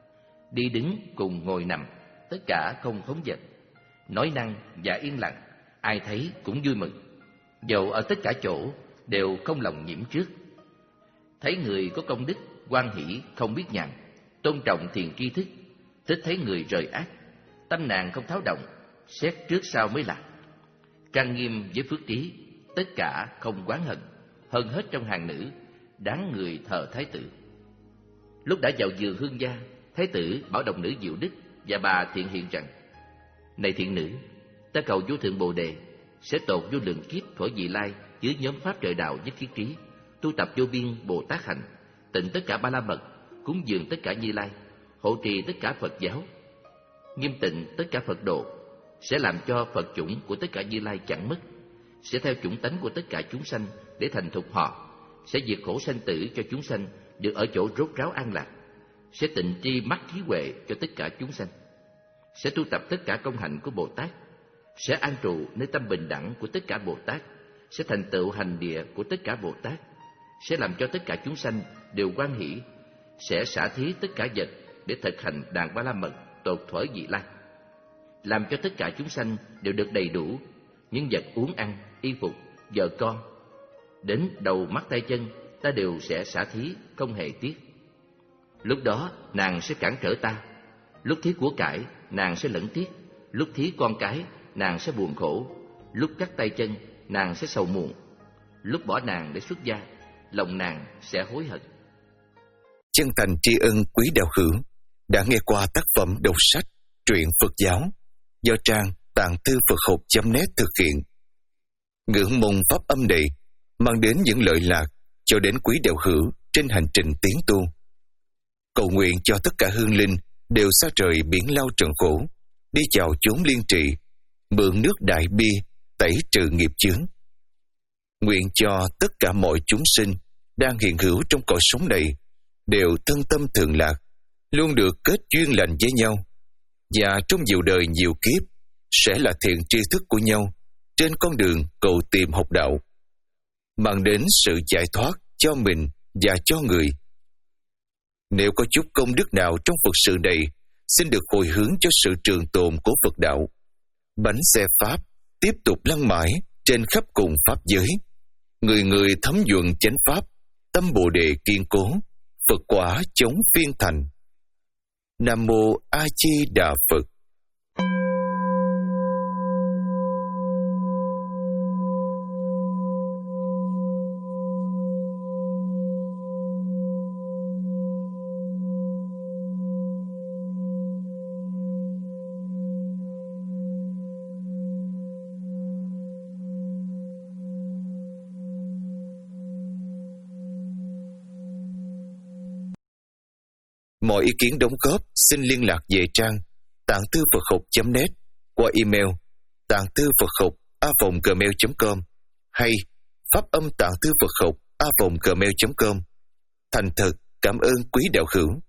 đi đứng cùng ngồi nằm, tất cả không phóng dật. Nói năng và yên lặng, ai thấy cũng vui mừng. Dầu ở tất cả chỗ, đều không lòng nhiễm trước. Thấy người có công đức, hoan hỷ không biết nhàn, tôn trọng thiền tri thức, thích thấy người rời ác. Tâm nàng không tháo động, xét trước sau mới lạc. Trang nghiêm với phước trí, tất cả không oán hận, hơn hết trong hàng nữ, đáng người thờ thái tử. Lúc đã vào giường hương gia, thái tử bảo đồng nữ Diệu Đức và bà Thiện Hiện rằng: Này thiện nữ, ta cầu vô thượng Bồ Đề sẽ tột vô lượng kiếp thuở vị lai dưới nhóm pháp trời đạo nhất thiết trí, tu tập vô biên Bồ Tát hạnh, tịnh tất cả ba la mật, cúng dường tất cả Như Lai, hộ trì tất cả Phật giáo, nghiêm tịnh tất cả Phật độ, sẽ làm cho Phật chủng của tất cả Như Lai chẳng mất, sẽ theo chủng tánh của tất cả chúng sanh để thành thục họ, sẽ diệt khổ sanh tử cho chúng sanh được ở chỗ rốt ráo an lạc, sẽ tịnh tri mắt trí huệ cho tất cả chúng sanh, sẽ tu tập tất cả công hạnh của Bồ Tát, sẽ an trụ nơi tâm bình đẳng của tất cả Bồ Tát, sẽ thành tựu hành địa của tất cả Bồ Tát, sẽ làm cho tất cả chúng sanh đều hoan hỷ, sẽ xả thí tất cả vật để thực hành đàn ba la mật tột thuở vị lai, làm cho tất cả chúng sanh đều được đầy đủ những vật uống ăn, y phục, vợ con. Đến đầu mắt tay chân ta đều sẽ xả thí không hề tiếc. Lúc đó nàng sẽ cản trở ta, lúc thí của cải nàng sẽ lẫn tiếc, lúc thí con cái nàng sẽ buồn khổ, lúc cắt tay chân nàng sẽ sầu muộn, lúc bỏ nàng để xuất gia, lòng nàng sẽ hối hận. Chân thành tri ân quý đạo hữu đã nghe qua tác phẩm đọc sách truyện Phật giáo do trang tạng thư Phật học chấm net thực hiện. Ngưỡng mong pháp âm này mang đến những lợi lạc cho đến quý đạo hữu trên hành trình tiến tu. Cầu nguyện cho tất cả hương linh đều xa trời biển lao trần khổ, đi chào chốn liên trị, mượn nước đại bi tẩy trừ nghiệp chướng. Nguyện cho tất cả mọi chúng sinh đang hiện hữu trong cõi sống này đều thân tâm thường lạc, luôn được kết duyên lành với nhau, và trong nhiều đời nhiều kiếp sẽ là thiện tri thức của nhau trên con đường cầu tìm học đạo, mang đến sự giải thoát cho mình và cho người. Nếu có chút công đức nào trong Phật sự này, xin được hồi hướng cho sự trường tồn của Phật đạo. Bánh xe Pháp tiếp tục lăn mãi trên khắp cùng Pháp giới. Người người thấm nhuận chánh Pháp, tâm Bồ Đề kiên cố, Phật quả chống phiên thành. Nam Mô A Di Đà Phật. Mọi ý kiến đóng góp xin liên lạc về trang tạng thư Phật học chấm net qua email tạng thư Phật học a vòng gmail chấm com hay pháp âm tạng thư Phật học a vòng gmail chấm com. Thành thật cảm ơn quý đạo hữu.